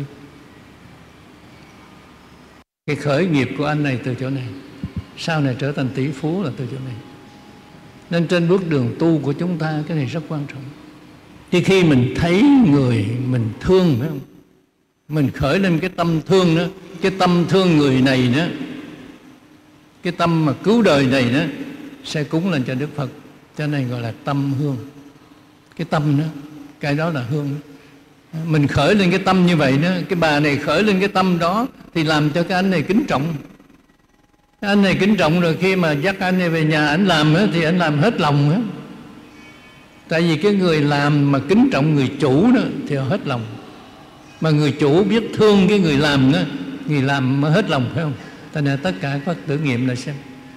Cái khởi nghiệp của anh này từ chỗ này, sau này trở thành tỷ phú là từ chỗ này. Nên trên bước đường tu của chúng ta cái này rất quan trọng. Thì khi mình thấy người mình thương, phải không? Mình khởi lên cái tâm thương đó, cái tâm thương người này đó, cái tâm mà cứu đời này đó sẽ cúng lên cho Đức Phật. Cho nên gọi là tâm hương. Cái tâm đó, cái đó là hương. Mình khởi lên cái tâm như vậy đó, cái bà này khởi lên cái tâm đó thì làm cho cái anh này kính trọng. Cái anh này kính trọng rồi khi mà dắt anh này về nhà anh làm đó, thì anh làm hết lòng đó. Tại vì cái người làm mà kính trọng người chủ đó thì họ hết lòng. Mà người chủ biết thương cái người làm đó, người làm mới hết lòng, phải không? Cho nên tất cả có thử nghiệm là xem.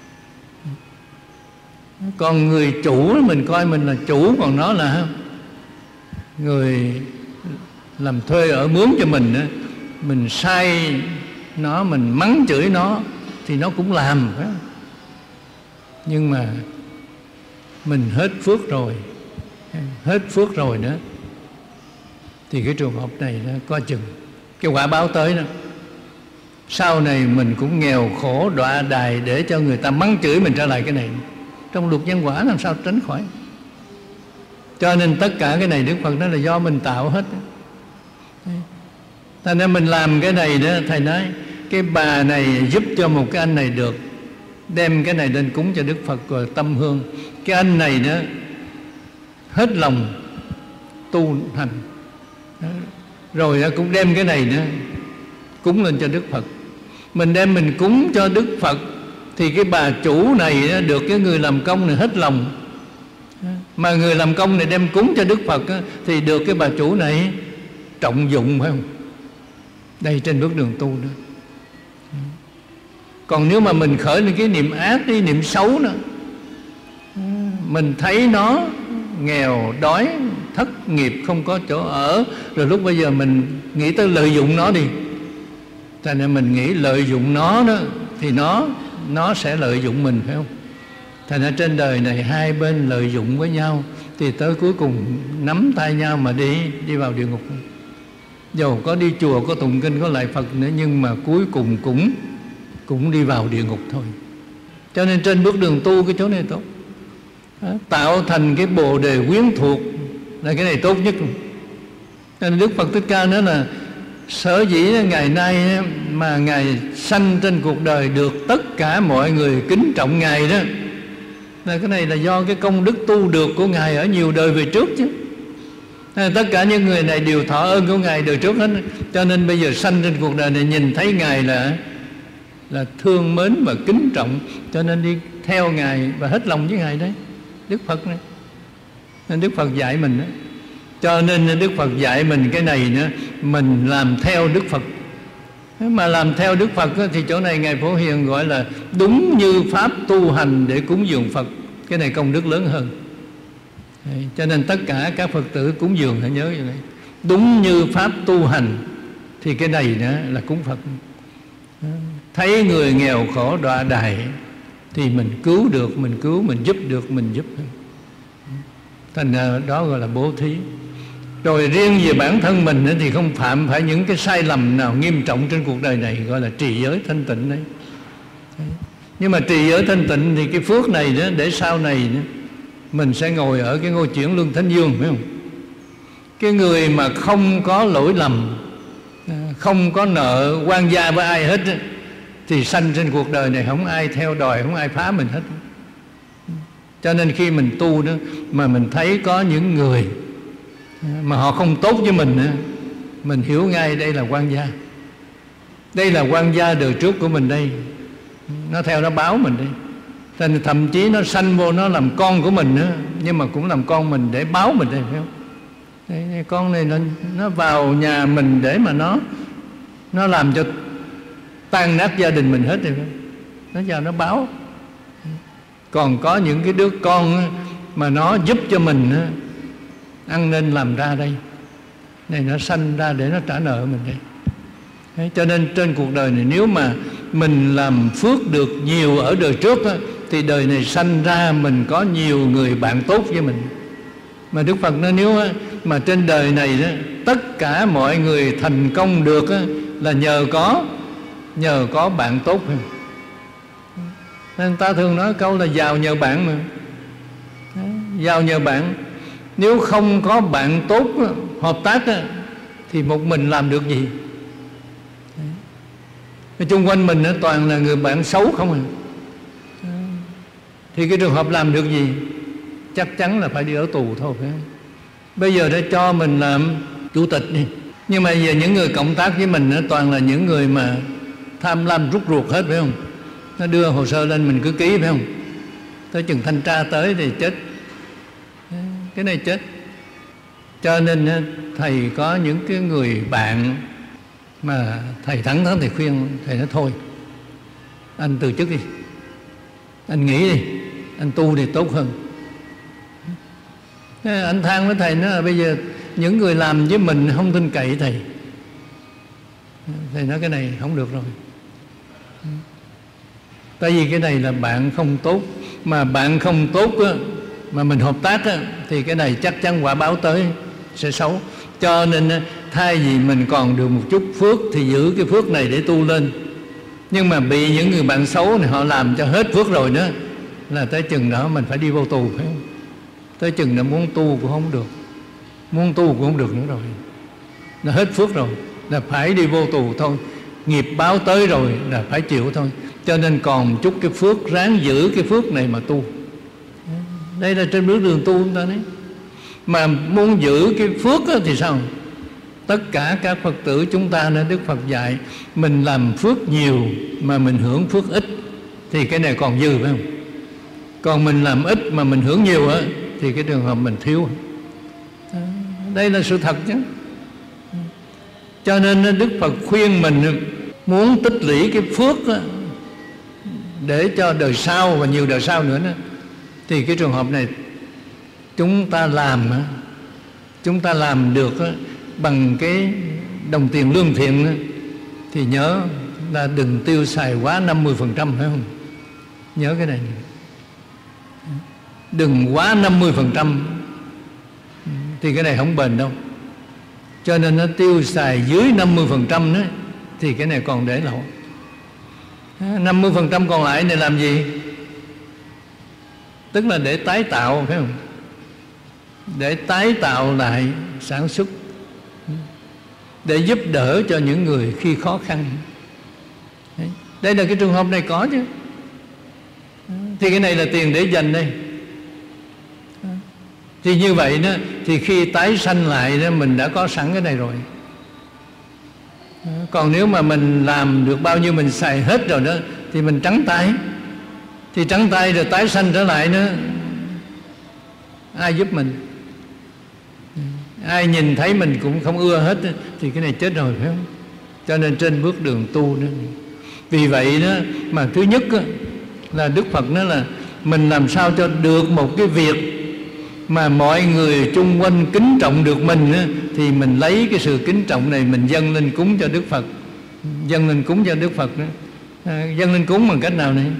Còn người chủ mình coi mình là chủ, còn nó là người làm thuê ở mướn cho mình đó, mình sai nó, mình mắng chửi nó thì nó cũng làm, phải không? Nhưng mà mình hết phước rồi, hết phước rồi nữa thì cái trường hợp này nó coi chừng cái quả báo tới đó. Sau này mình cũng nghèo khổ đọa đài để cho người ta mắng chửi mình trở lại cái này. Trong luật nhân quả làm sao tránh khỏi. Cho nên tất cả cái này Đức Phật nói là do mình tạo hết. Thành nên mình làm cái này đó, thầy nói cái bà này giúp cho một cái anh này được, đem cái này lên cúng cho Đức Phật rồi tâm hương. Cái anh này đó hết lòng tu hành, rồi cũng đem cái này nữa cúng lên cho Đức Phật. Mình đem mình cúng cho Đức Phật thì cái bà chủ này được cái người làm công này hết lòng, Mà người làm công này đem cúng cho Đức Phật á, thì được cái bà chủ này trọng dụng, phải không? Đây trên bước đường tu nữa. Còn nếu mà mình khởi lên cái niệm ác đi, niệm xấu nữa, mình thấy nó nghèo, đói, thất nghiệp, không có chỗ ở, rồi lúc bây giờ mình nghĩ tới lợi dụng nó đi. Cho nên mình nghĩ lợi dụng nó đó thì nó nó sẽ lợi dụng mình, phải không? Thành ra trên đời này hai bên lợi dụng với nhau thì tới cuối cùng nắm tay nhau mà đi đi vào địa ngục. Dầu có đi chùa, có tụng kinh, có lạy Phật nữa, nhưng mà cuối cùng cũng cũng đi vào địa ngục thôi. Cho nên trên bước đường tu cái chỗ này tốt. Đó, tạo thành cái bồ đề quyến thuộc là cái này tốt nhất. Nên Đức Phật Thích Ca nói là sở dĩ ngày nay mà Ngài sanh trên cuộc đời được tất cả mọi người kính trọng Ngài đó, là cái này là do cái công đức tu được của Ngài ở nhiều đời về trước chứ. Tất cả những người này đều thọ ơn của Ngài đời trước hết. Cho nên bây giờ sanh trên cuộc đời này nhìn thấy Ngài là là thương mến và kính trọng, cho nên đi theo Ngài và hết lòng với Ngài đấy. Đức Phật này, nên Đức Phật dạy mình đó. Cho nên Đức Phật dạy mình cái này nữa, mình làm theo Đức Phật. Mà làm theo Đức Phật đó, thì chỗ này Ngài Phổ Hiền gọi là đúng như pháp tu hành để cúng dường Phật. Cái này công đức lớn hơn. Đấy, cho nên tất cả các Phật tử cúng dường hãy nhớ như này, đúng như pháp tu hành thì cái này nữa là cúng Phật. Thấy người nghèo khổ đọa đày thì mình cứu được, mình cứu, mình giúp được, mình giúp. Thành ra đó gọi là bố thí. Rồi riêng về bản thân mình thì không phạm phải những cái sai lầm nào nghiêm trọng trên cuộc đời này, gọi là trì giới thanh tịnh đấy. Nhưng mà trì giới thanh tịnh thì cái phước này đó, để sau này đó, mình sẽ ngồi ở cái ngôi chuyển luân thánh dương, phải không? Cái người mà không có lỗi lầm, không có nợ quan gia với ai hết, thì sanh trên cuộc đời này không ai theo đòi, không ai phá mình hết. Cho nên khi mình tu đó, mà mình thấy có những người mà họ không tốt với mình, mình hiểu ngay đây là quan gia. Đây là quan gia đời trước của mình đây. Nó theo nó báo mình đây. Thành thậm chí nó sanh vô nó làm con của mình nữa, nhưng mà cũng làm con mình để báo mình đây, phải không? Đây, con này nó, nó vào nhà mình để mà nó Nó làm cho tan nát gia đình mình hết rồi, phải không? Nó vào nó báo. Còn có những cái đứa con mà nó giúp cho mình ăn nên làm ra đây, này nó sanh ra để nó trả nợ mình đây. Đấy, cho nên trên cuộc đời này nếu mà mình làm phước được nhiều ở đời trước á, thì đời này sanh ra mình có nhiều người bạn tốt với mình. Mà Đức Phật nói nếu á, mà trên đời này đó, tất cả mọi người thành công được á, là nhờ có nhờ có bạn tốt. Nên ta thường nói câu là giàu nhờ bạn mà. Giàu nhờ bạn. Nếu không có bạn tốt hợp tác á, thì một mình làm được gì? Chung quanh mình á, toàn là người bạn xấu không à. Thì cái trường hợp làm được gì? Chắc chắn là phải đi ở tù thôi, phải không? Bây giờ để cho mình làm chủ tịch đi, nhưng mà giờ những người cộng tác với mình á, toàn là những người mà tham lam rút ruột hết, phải không? Nó đưa hồ sơ lên mình cứ ký, phải không? Tới chừng thanh tra tới thì chết. Cái này chết. Cho nên thầy có những cái người bạn mà thầy thẳng thắn thầy khuyên, thầy nói thôi, anh từ chức đi, anh nghỉ đi, anh tu thì tốt hơn. Anh than với thầy nói là bây giờ những người làm với mình không tin cậy thầy. Thầy nói cái này không được rồi. Tại vì cái này là bạn không tốt. Mà bạn không tốt á, mà mình hợp tác á, thì cái này chắc chắn quả báo tới sẽ xấu. Cho nên thay vì mình còn được một chút phước thì giữ cái phước này để tu lên. Nhưng mà bị những người bạn xấu này họ làm cho hết phước rồi đó, là tới chừng đó mình phải đi vô tù, phải không? Tới chừng đó muốn tu cũng không được, muốn tu cũng không được nữa rồi. Nó hết phước rồi, là phải đi vô tù thôi. Nghiệp báo tới rồi là phải chịu thôi. Cho nên còn chút cái phước, ráng giữ cái phước này mà tu. Đây là trên bước đường tu chúng ta đấy. Mà muốn giữ cái phước thì sao? Tất cả các Phật tử chúng ta nên Đức Phật dạy mình làm phước nhiều mà mình hưởng phước ít thì cái này còn dư, phải không? Còn mình làm ít mà mình hưởng nhiều á thì cái trường hợp mình thiếu. Đây là sự thật chứ. Cho nên Đức Phật khuyên mình muốn tích lũy cái phước để cho đời sau và nhiều đời sau nữa, thì cái trường hợp này chúng ta làm chúng ta làm được bằng cái đồng tiền lương thiện, thì nhớ là đừng tiêu xài quá năm mươi phần trăm, phải không? Nhớ cái này, đừng quá năm mươi phần trăm thì cái này không bền đâu. Cho nên nó tiêu xài dưới năm mươi phần trăm đó thì cái này còn để lỗ. Năm mươi phần trăm còn lại này làm gì? Tức là để tái tạo, phải không? Để tái tạo lại sản xuất, để giúp đỡ cho những người khi khó khăn. Đây là cái trường hợp này có chứ. Thì cái này là tiền để dành đây. Thì như vậy đó, thì khi tái sanh lại đó, mình đã có sẵn cái này rồi. Còn nếu mà mình làm được bao nhiêu mình xài hết rồi đó, thì mình trắng tay. Thì trắng tay rồi tái sanh trở lại nữa, ai giúp mình? Ai nhìn thấy mình cũng không ưa hết, thì cái này chết rồi, phải không? Cho nên trên bước đường tu đó. Vì vậy đó mà thứ nhất đó, là Đức Phật nói là mình làm sao cho được một cái việc mà mọi người chung quanh kính trọng được mình đó, thì mình lấy cái sự kính trọng này mình dâng lên cúng cho Đức Phật. Dâng lên cúng cho Đức Phật đó. À, dâng lên cúng bằng cách nào này?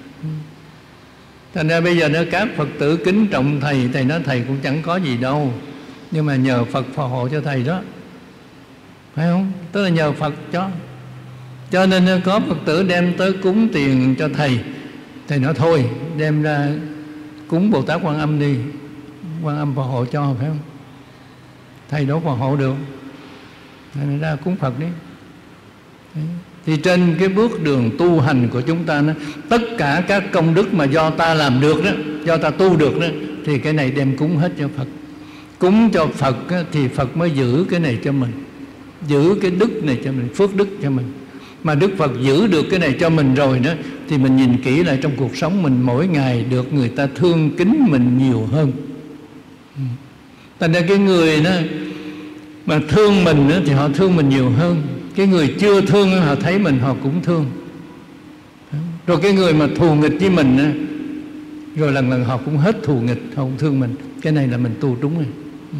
Thành ra bây giờ nó các Phật tử kính trọng Thầy, Thầy nói Thầy cũng chẳng có gì đâu, nhưng mà nhờ Phật phò hộ cho Thầy đó, phải không? Tức là nhờ Phật cho. Cho nên có Phật tử đem tới cúng tiền cho Thầy, Thầy nói thôi đem ra cúng Bồ Tát Quan Âm đi, Quan Âm phò hộ cho, phải không? Thầy đâu phò hộ được, Thầy ra cúng Phật đi. Đấy. Thì trên cái bước đường tu hành của chúng ta đó, tất cả các công đức mà do ta làm được đó, do ta tu được đó, thì cái này đem cúng hết cho Phật. Cúng cho Phật đó, thì Phật mới giữ cái này cho mình, giữ cái đức này cho mình, phước đức cho mình. Mà Đức Phật giữ được cái này cho mình rồi đó, thì mình nhìn kỹ lại trong cuộc sống mình, mỗi ngày được người ta thương kính mình nhiều hơn. Thành ra cái người đó mà thương mình đó, thì họ thương mình nhiều hơn. Cái người chưa thương họ thấy mình họ cũng thương. Rồi cái người mà thù nghịch với mình đó, rồi lần lần họ cũng hết thù nghịch, họ cũng thương mình. Cái này là mình tu đúng rồi.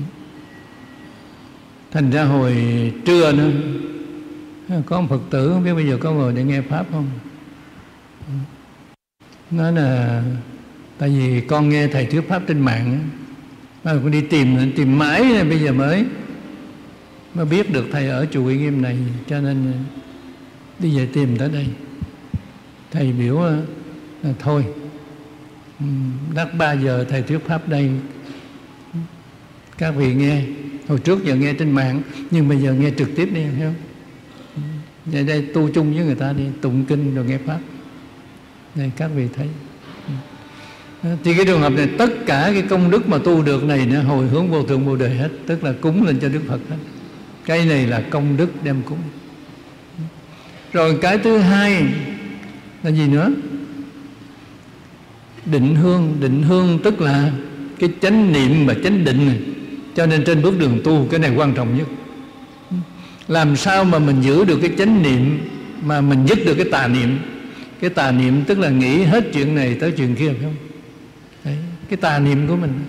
Thành ra hồi trưa nữa có một Phật tử, không biết bây giờ có ngồi để nghe Pháp không? Nói là tại vì con nghe Thầy thuyết Pháp trên mạng, con đi tìm tìm mãi này, bây giờ mới mới biết được Thầy ở chùa Uy Nghiêm này, cho nên đi về tìm tới đây. Thầy biểu là thôi đắc ba giờ Thầy thuyết Pháp đây, các vị nghe. Hồi trước giờ nghe trên mạng, nhưng bây giờ nghe trực tiếp đi, thấy không? Về đây tu chung với người ta đi, tụng kinh rồi nghe Pháp. Đây các vị thấy. Thì cái trường hợp này, tất cả cái công đức mà tu được này nó hồi hướng vô thượng Bồ Đề hết, tức là cúng lên cho Đức Phật hết. Cái này là công đức đem cúng. Rồi cái thứ hai là gì nữa? Định hương. Định hương tức là cái chánh niệm và chánh định này. Cho nên trên bước đường tu cái này quan trọng nhất. Làm sao mà mình giữ được cái chánh niệm, mà mình dứt được cái tà niệm. Cái tà niệm tức là nghĩ hết chuyện này tới chuyện kia, phải không? Đấy, cái tà niệm của mình.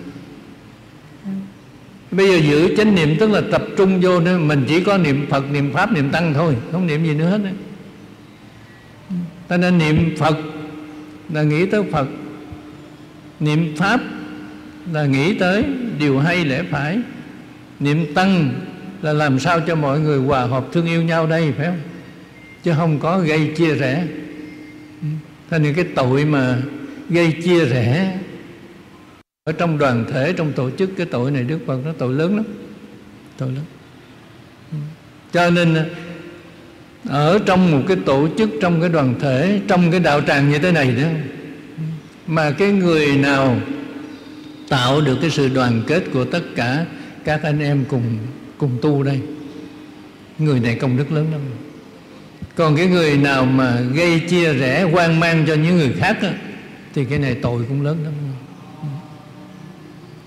Bây giờ giữ chánh niệm tức là tập trung vô đó, mình chỉ có niệm Phật, niệm Pháp, niệm Tăng thôi, không niệm gì nữa hết đấy. Ta nên niệm Phật là nghĩ tới Phật, niệm Pháp là nghĩ tới điều hay lẽ phải, niệm Tăng là làm sao cho mọi người hòa hợp thương yêu nhau đây, phải không? Chứ không có gây chia rẽ. Thành ra cái tội mà gây chia rẽ ở trong đoàn thể, trong tổ chức, cái tội này Đức Phật nó tội lớn lắm, tội lớn. Cho nên ở trong một cái tổ chức, trong cái đoàn thể, trong cái đạo tràng như thế này đó, mà cái người nào tạo được cái sự đoàn kết của tất cả các anh em cùng cùng tu đây, người này công đức lớn lắm. Còn cái người nào mà gây chia rẽ, hoang mang cho những người khác đó, thì cái này tội cũng lớn lắm.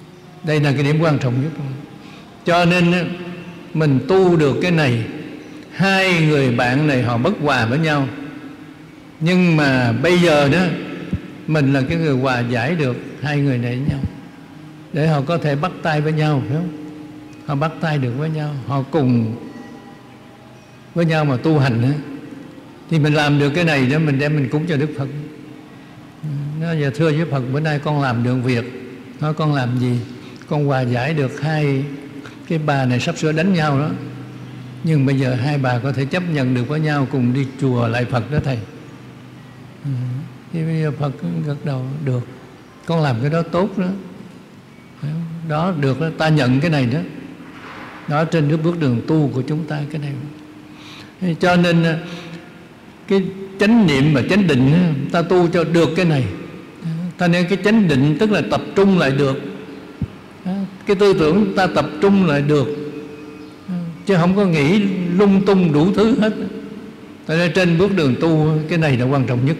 Đây là cái điểm quan trọng nhất. Cho nên mình tu được cái này, hai người bạn này họ bất hòa với nhau, nhưng mà bây giờ đó mình là cái người hòa giải được hai người này với nhau, để họ có thể bắt tay với nhau, phải không? Họ bắt tay được với nhau, họ cùng với nhau mà tu hành đó. Thì mình làm được cái này đó, mình đem mình cúng cho Đức Phật. Nó giờ thưa với Phật, bữa nay con làm được việc. Nói con làm gì? Con hòa giải được hai cái bà này sắp sửa đánh nhau đó, nhưng bây giờ hai bà có thể chấp nhận được với nhau, cùng đi chùa lại Phật đó thầy. Ừ. Thì bây giờ Phật gật đầu, được, con làm cái đó tốt đó, đó được đó, ta nhận cái này đó. Đó, trên cái bước đường tu của chúng ta cái này. Cho nên cái chánh niệm và chánh định, ta tu cho được cái này. Ta nên cái chánh định tức là tập trung lại được, cái tư tưởng ta tập trung lại được, chứ không có nghĩ lung tung đủ thứ hết. Tại nên trên bước đường tu cái này là quan trọng nhất.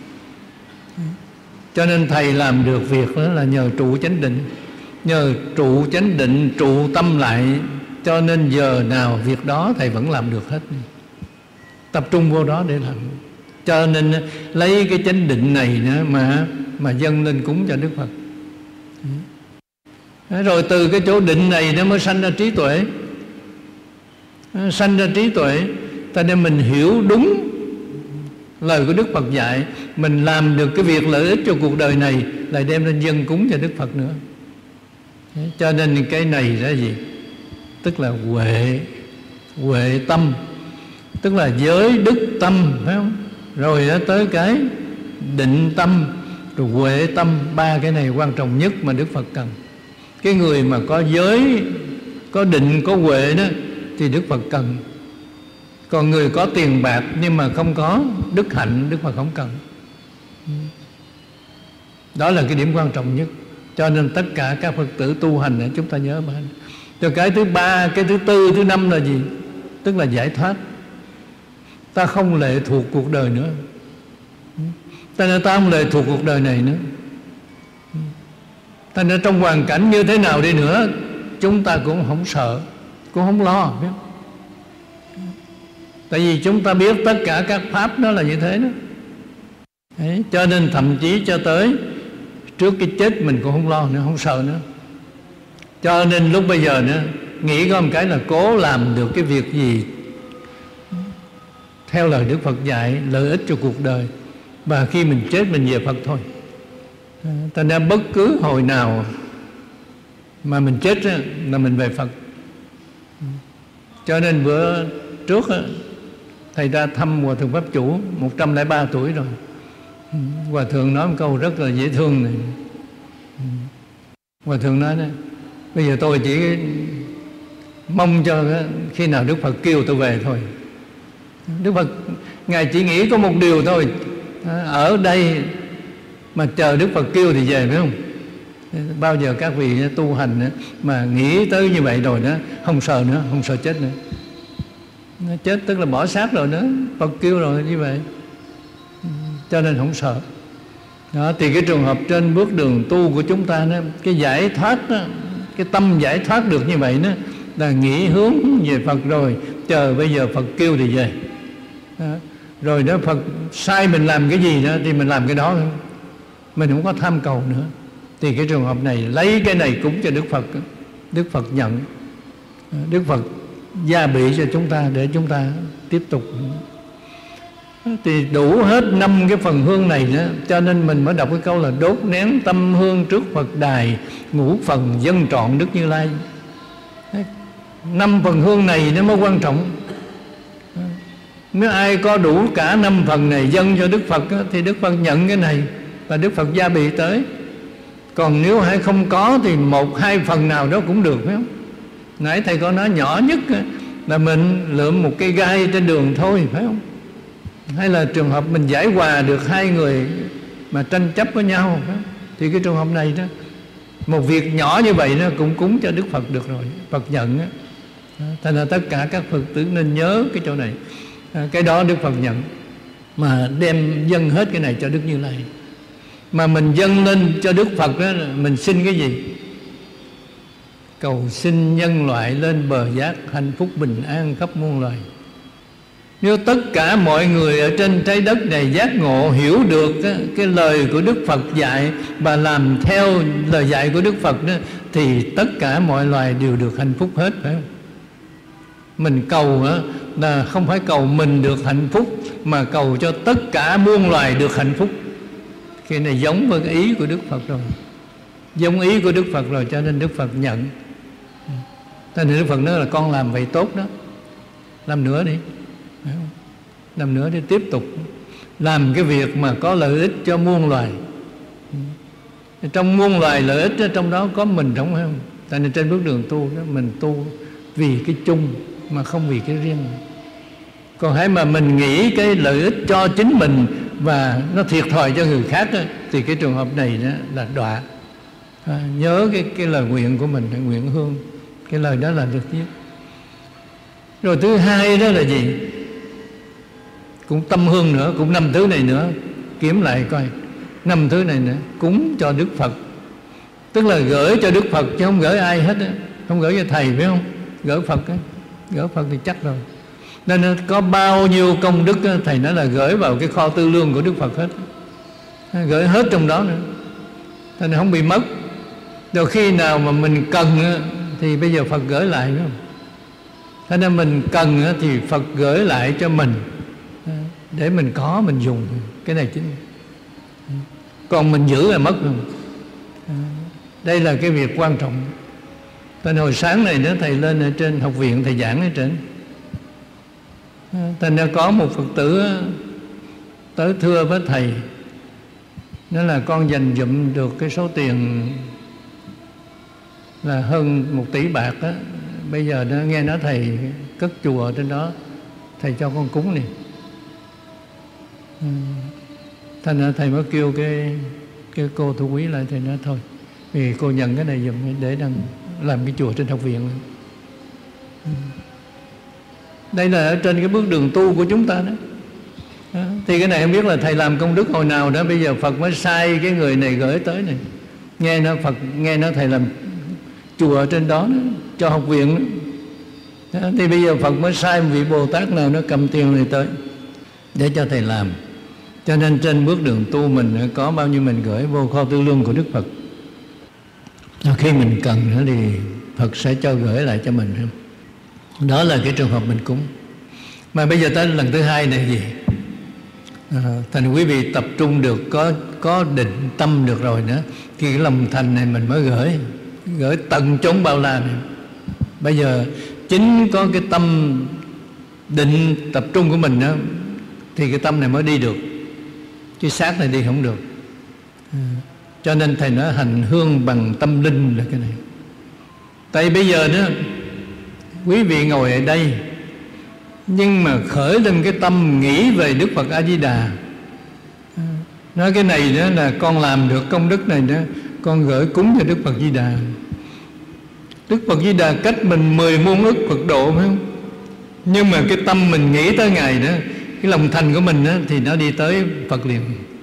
Cho nên thầy làm được việc đó là nhờ trụ chánh định. Nhờ trụ chánh định, trụ tâm lại, cho nên giờ nào việc đó thầy vẫn làm được hết. Tập trung vô đó để làm. Cho nên lấy cái chánh định này nữa mà mà dâng lên cúng cho Đức Phật. Rồi từ cái chỗ định này nó mới sanh ra trí tuệ. Sanh ra trí tuệ, ta nên mình hiểu đúng lời của Đức Phật dạy, mình làm được cái việc lợi ích cho cuộc đời này, lại đem lên dâng cúng cho Đức Phật nữa. Cho nên cái này là gì? Tức là huệ, huệ tâm, tức là giới đức tâm, phải không? Rồi đó tới cái định tâm, rồi huệ tâm. Ba cái này quan trọng nhất mà Đức Phật cần. Cái người mà có giới, có định, có huệ đó thì Đức Phật cần. Còn người có tiền bạc nhưng mà không có đức hạnh, Đức Phật không cần. Đó là cái điểm quan trọng nhất. Cho nên tất cả các Phật tử tu hành này, chúng ta nhớ mà. Cho cái thứ ba, cái thứ tư, thứ năm là gì? Tức là giải thoát. Ta không lệ thuộc cuộc đời nữa. Ta nên ta không lệ thuộc cuộc đời này nữa. Ta nên trong hoàn cảnh như thế nào đi nữa, chúng ta cũng không sợ, cũng không lo, biết? Tại vì chúng ta biết tất cả các pháp đó là như thế đó. Đấy, cho nên thậm chí cho tới trước cái chết mình cũng không lo nữa, không sợ nữa. Cho nên lúc bây giờ nữa, nghĩ có một cái là cố làm được cái việc gì theo lời Đức Phật dạy, lợi ích cho cuộc đời, và khi mình chết mình về Phật thôi. Ta nên bất cứ hồi nào mà mình chết là mình về Phật. Cho nên bữa trước thầy ra thăm Hòa Thượng Pháp Chủ, một trăm lẻ ba tuổi rồi. Hòa Thượng nói một câu rất là dễ thương này. Hòa Thượng nói này, bây giờ tôi chỉ mong cho khi nào Đức Phật kêu tôi về thôi. Đức Phật Ngài chỉ nghĩ có một điều thôi, ở đây mà chờ Đức Phật kêu thì về, phải không? Bao giờ các vị tu hành mà nghĩ tới như vậy rồi đó, không sợ nữa, không sợ chết nữa. Chết tức là bỏ xác rồi nữa, Phật kêu rồi như vậy, cho nên không sợ. Đó, thì cái trường hợp trên bước đường tu của chúng ta đó, cái giải thoát đó, cái tâm giải thoát được như vậy đó, là nghĩ hướng về Phật rồi, chờ bây giờ Phật kêu thì về. Đó. Rồi đó Phật sai mình làm cái gì đó thì mình làm cái đó thôi, mình không có tham cầu nữa. Thì cái trường hợp này lấy cái này cúng cho Đức Phật, Đức Phật nhận, Đức Phật gia bị cho chúng ta để chúng ta tiếp tục. Thì đủ hết năm cái phần hương này đó, cho nên mình mới đọc cái câu là đốt nén tâm hương trước Phật đài, ngũ phần dâng trọn Đức Như Lai. Năm phần hương này nó mới quan trọng. Nếu ai có đủ cả năm phần này dâng cho Đức Phật đó, thì Đức Phật nhận cái này và Đức Phật gia bị tới. Còn nếu hay không có thì một hai phần nào đó cũng được, phải không? Nãy thầy có nói nhỏ nhất là mình lượm một cây gai trên đường thôi, phải không? Hay là trường hợp mình giải hòa được hai người mà tranh chấp với nhau, phải không? Thì cái trường hợp này đó, một việc nhỏ như vậy nó cũng cúng cho Đức Phật được rồi, Phật nhận á. Thành ra tất cả các Phật tử nên nhớ cái chỗ này. Cái đó Đức Phật nhận, mà đem dâng hết cái này cho Đức Như Lai. Mà mình dâng lên cho Đức Phật đó, mình xin cái gì? cầu xin nhân loại lên bờ giác hạnh phúc bình an khắp muôn loài. Nếu tất cả mọi người ở trên trái đất này giác ngộ, hiểu được cái lời của Đức Phật dạy và làm theo lời dạy của Đức Phật đó, thì tất cả mọi loài đều được hạnh phúc hết, phải không? Mình cầu là không phải cầu mình được hạnh phúc, mà cầu cho tất cả muôn loài được hạnh phúc. Cái này giống với cái ý của Đức Phật rồi, giống ý của Đức Phật rồi, cho nên Đức Phật nhận. Cho nên Đức Phật nói là con làm vậy tốt đó, làm nữa đi, làm nữa đi, tiếp tục làm cái việc mà có lợi ích cho muôn loài. Trong muôn loài lợi ích đó, trong đó có mình, đúng không? Tại nên trên bước đường tu đó, mình tu vì cái chung mà không vì cái riêng. Còn hãy mà mình nghĩ cái lợi ích cho chính mình và nó thiệt thòi cho người khác đó, thì cái trường hợp này đó là đọa. À, nhớ cái, cái lời nguyện của mình, nguyện hương, cái lời đó là được nhất. Rồi thứ hai đó là gì? Cũng tâm hương nữa, cũng năm thứ này nữa. Kiếm lại coi, năm thứ này nữa, cúng cho Đức Phật. Tức là gửi cho Đức Phật chứ không gửi ai hết đó. Không gửi cho Thầy, phải không? Gửi Phật đó. Gửi Phật thì chắc rồi. Nên có bao nhiêu công đức đó, Thầy nói là gửi vào cái kho tư lương của Đức Phật hết. Gửi hết trong đó nữa, cho nên không bị mất. Rồi khi nào mà mình cần thì bây giờ Phật gửi lại, phải không? Cho nên mình cần thì Phật gửi lại cho mình, để mình có, mình dùng. Cái này chính. Còn mình giữ là mất rồi. Đây là cái việc quan trọng. Nên hồi sáng này đó, Thầy lên ở trên học viện, Thầy giảng ở trên. Thành ra có một Phật tử tới thưa với Thầy, nói là con dành dụm được cái số tiền là hơn một tỷ bạc á, bây giờ nó nghe nói Thầy cất chùa ở trên đó, Thầy cho con cúng đi. Thành ra Thầy mới kêu cái cái cô thủ quý lại, Thầy nói thôi, vì cô nhận cái này dùm để đang làm cái chùa trên học viện. Đây là ở trên cái bước đường tu của chúng ta đó. Đó. Thì cái này không biết là Thầy làm công đức hồi nào đó, bây giờ Phật mới sai cái người này gửi tới này. Nghe nó Phật nghe nó Thầy làm chùa ở trên đó, đó cho học viện đó. Đó. Thì bây giờ Phật mới sai một vị Bồ Tát nào nó cầm tiền này tới để cho Thầy làm. Cho nên trên bước đường tu mình có bao nhiêu mình gửi vô kho tư lương của Đức Phật. Khi mình cần nữa thì Phật sẽ cho gửi lại cho mình. Đó là cái trường hợp mình cúng. Mà bây giờ tới lần thứ hai này gì? À, thành quý vị tập trung được, có có định tâm được rồi nữa, thì cái lòng thành này mình mới gửi, gửi tận chốn bao la này. Bây giờ chính có cái tâm định tập trung của mình đó, thì cái tâm này mới đi được, cái xác này đi không được. À, cho nên Thầy nói hành hương bằng tâm linh là cái này. Tại bây giờ đó quý vị ngồi ở đây, nhưng mà khởi lên cái tâm nghĩ về Đức Phật A Di Đà. Nói cái này đó là con làm được công đức này đó, con gửi cúng cho Đức Phật Di Đà. Đức Phật Di Đà cách mình mười muôn ức Phật độ, phải không? Nhưng mà cái tâm mình nghĩ tới Ngài đó, cái lòng thành của mình đó, thì nó đi tới Phật liền.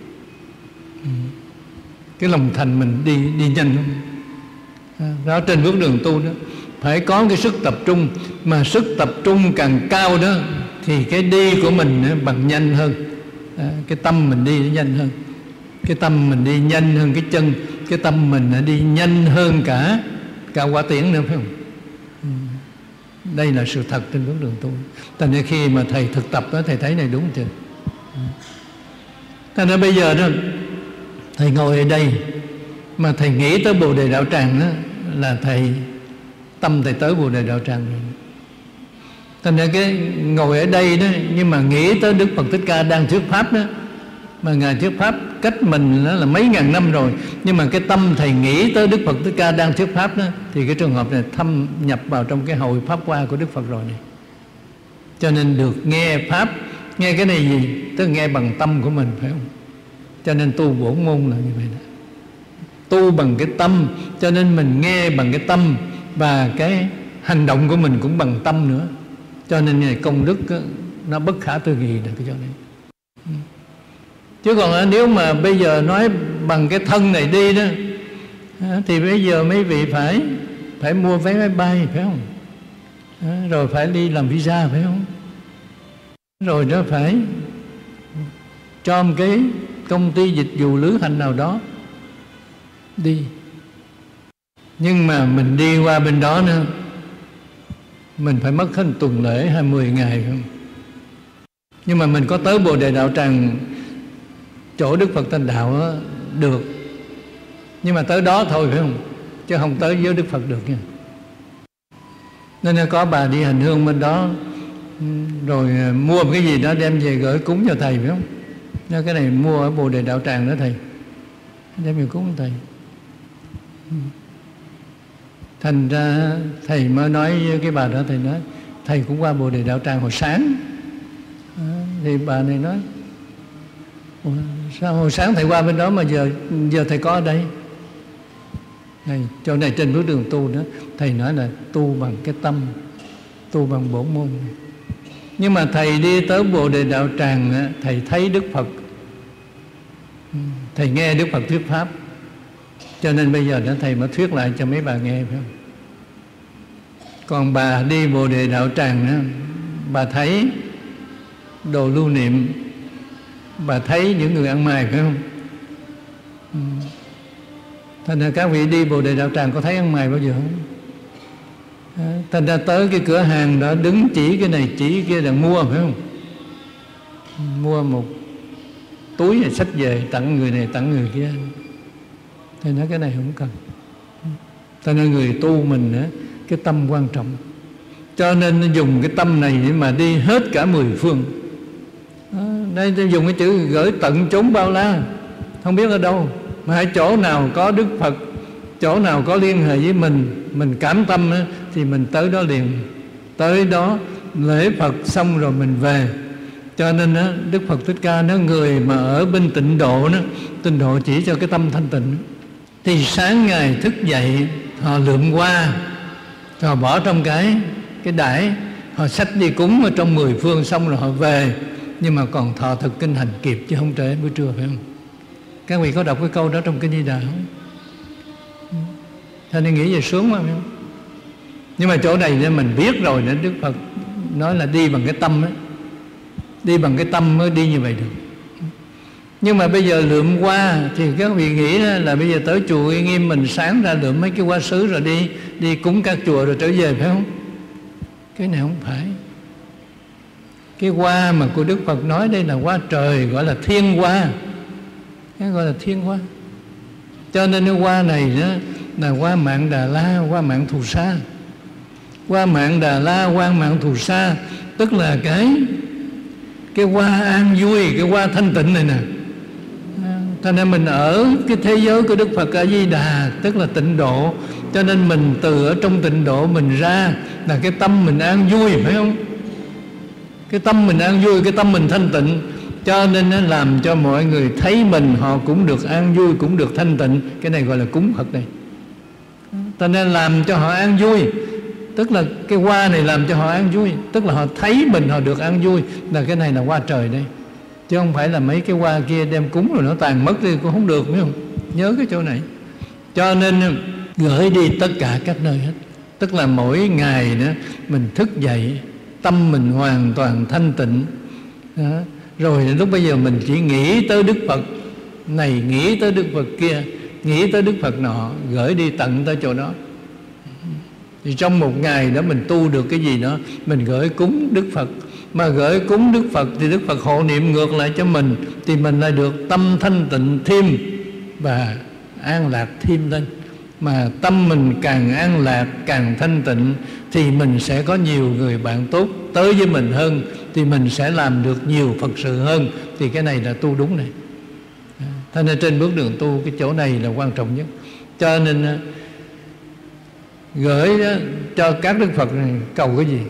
Cái lòng thành mình đi đi nhanh không? Đó, trên bước đường tu đó phải có cái sức tập trung, mà sức tập trung càng cao đó thì cái đi của mình bằng nhanh hơn. À, cái tâm mình đi nhanh hơn, cái tâm mình đi nhanh hơn cái chân, cái tâm mình đi nhanh hơn cả cả quả tiễn nữa, phải không? Ừ. Đây là sự thật trên bước đường tu. Thành ra khi mà Thầy thực tập đó, Thầy thấy này đúng chưa? Ừ. Thành ra bây giờ đó Thầy ngồi ở đây mà Thầy nghĩ tới Bồ Đề Đạo Tràng đó, là Thầy tâm Thầy tới Bồ Đề Đạo Tràng rồi. Thành ra cái ngồi ở đây đó, nhưng mà nghĩ tới Đức Phật Thích Ca đang thuyết pháp đó, mà Ngài thuyết pháp cách mình đó là mấy ngàn năm rồi, nhưng mà cái tâm Thầy nghĩ tới Đức Phật Thích Ca đang thuyết pháp đó, thì cái trường hợp này thâm nhập vào trong cái hội pháp hoa của Đức Phật rồi này. Cho nên được nghe pháp, nghe cái này gì? Tức là nghe bằng tâm của mình, phải không? Cho nên tu bổn môn là như vậy đó. Tu bằng cái tâm, cho nên mình nghe bằng cái tâm, và cái hành động của mình cũng bằng tâm nữa. Cho nên này công đức đó, nó bất khả tư nghị là cái chỗ này. Chứ còn nếu mà bây giờ nói bằng cái thân này đi đó, thì bây giờ mấy vị phải phải mua vé máy bay phải không? À, rồi phải đi làm visa phải không? Rồi nó phải cho một cái công ty dịch vụ lữ hành nào đó đi. Nhưng mà mình đi qua bên đó nữa, mình phải mất hết một tuần lễ hay mười ngày phải không? Nhưng mà mình có tới Bồ Đề Đạo Tràng, chỗ Đức Phật thành đạo đó, được. Nhưng mà tới đó thôi phải không? Chứ không tới với Đức Phật được nha. Nên là có bà đi hành hương bên đó, rồi mua một cái gì đó đem về gửi cúng cho thầy phải không? Nên cái này mua ở Bồ Đề Đạo Tràng đó thầy, đem về cúng cho thầy. Thành ra thầy mới nói với cái bà đó, thầy nói thầy cũng qua Bồ Đề Đạo Tràng hồi sáng. À, thì bà này nói sao hồi sáng thầy qua bên đó mà giờ giờ thầy có ở đây? Này, chỗ này trên bước đường tu đó, thầy nói là tu bằng cái tâm, tu bằng bổn môn. Nhưng mà thầy đi tới Bồ Đề Đạo Tràng, thầy thấy Đức Phật, thầy nghe Đức Phật thuyết pháp, cho nên bây giờ đó thầy mới thuyết lại cho mấy bà nghe phải không? Còn bà đi Bồ Đề Đạo Tràng đó, bà thấy đồ lưu niệm, bà thấy những người ăn mày phải không? Thành ra các vị đi Bồ Đề Đạo Tràng có thấy ăn mày bao giờ không? Thành ra tới cái cửa hàng đó đứng chỉ cái này chỉ cái kia là mua phải không? Mua một túi này xách về tặng người này tặng người kia. Thầy nói cái này không cần. Thành ra người tu mình á, cái tâm quan trọng. Cho nên dùng cái tâm này để mà đi hết cả mười phương. Đây tôi dùng cái chữ gửi tận chốn bao la, không biết ở đâu, mà hãy chỗ nào có Đức Phật, chỗ nào có liên hệ với mình, mình cảm tâm á, thì mình tới đó liền. Tới đó lễ Phật xong rồi mình về. Cho nên á, Đức Phật Thích Ca nói người mà ở bên tịnh độ đó, tịnh độ chỉ cho cái tâm thanh tịnh, thì sáng ngày thức dậy họ lượm qua, họ bỏ trong cái cái đải, họ xách đi cúng ở trong mười phương xong rồi họ về. Nhưng mà còn thọ thực kinh hành kịp chứ không trễ buổi trưa phải không? Các vị có đọc cái câu đó trong Kinh Di Đà không? Thế nên nghĩ về sướng mà phải không? Nhưng mà chỗ này nên mình biết rồi nên Đức Phật nói là đi bằng cái tâm ấy. Đi bằng cái tâm mới đi như vậy được. Nhưng mà bây giờ lượm qua thì các vị nghĩ là bây giờ tới chùa Uy Nghiêm mình sáng ra lượm mấy cái hoa sứ rồi đi đi cúng các chùa rồi trở về phải không? Cái này không phải. Cái hoa mà của Đức Phật nói đây là hoa trời, gọi là thiên hoa. Cái gọi là thiên hoa. Cho nên cái hoa này đó là hoa Mạng Đà La, hoa Mạng Thù Sa. Hoa Mạng Đà La, hoa Mạng Thù Sa, tức là cái cái hoa an vui, cái hoa thanh tịnh này nè. Cho nên mình ở cái thế giới của Đức Phật A Di Đà, tức là tịnh độ. Cho nên mình từ ở trong tịnh độ mình ra là cái tâm mình an vui phải không? Cái tâm mình an vui, cái tâm mình thanh tịnh. Cho nên nó làm cho mọi người thấy mình, họ cũng được an vui, cũng được thanh tịnh. Cái này gọi là cúng Phật này. Cho nên làm cho họ an vui, tức là cái hoa này làm cho họ an vui, tức là họ thấy mình họ được an vui. Là cái này là hoa trời đây, chứ không phải là mấy cái hoa kia đem cúng rồi nó tàn mất đi cũng không được, phải không? Nhớ cái chỗ này. Cho nên gửi đi tất cả các nơi hết. Tức là mỗi ngày đó mình thức dậy, tâm mình hoàn toàn thanh tịnh đó. Rồi lúc bây giờ mình chỉ nghĩ tới Đức Phật này, nghĩ tới Đức Phật kia, nghĩ tới Đức Phật nọ, gửi đi tận tới chỗ đó. Thì trong một ngày đó mình tu được cái gì đó, mình gửi cúng Đức Phật. Mà gửi cúng Đức Phật thì Đức Phật hộ niệm ngược lại cho mình, thì mình lại được tâm thanh tịnh thêm và an lạc thêm lên. Mà tâm mình càng an lạc, càng thanh tịnh, thì mình sẽ có nhiều người bạn tốt tới với mình hơn, thì mình sẽ làm được nhiều Phật sự hơn. Thì cái này là tu đúng này. Thế nên trên bước đường tu, cái chỗ này là quan trọng nhất. Cho nên gửi cho các Đức Phật này cầu cái gì?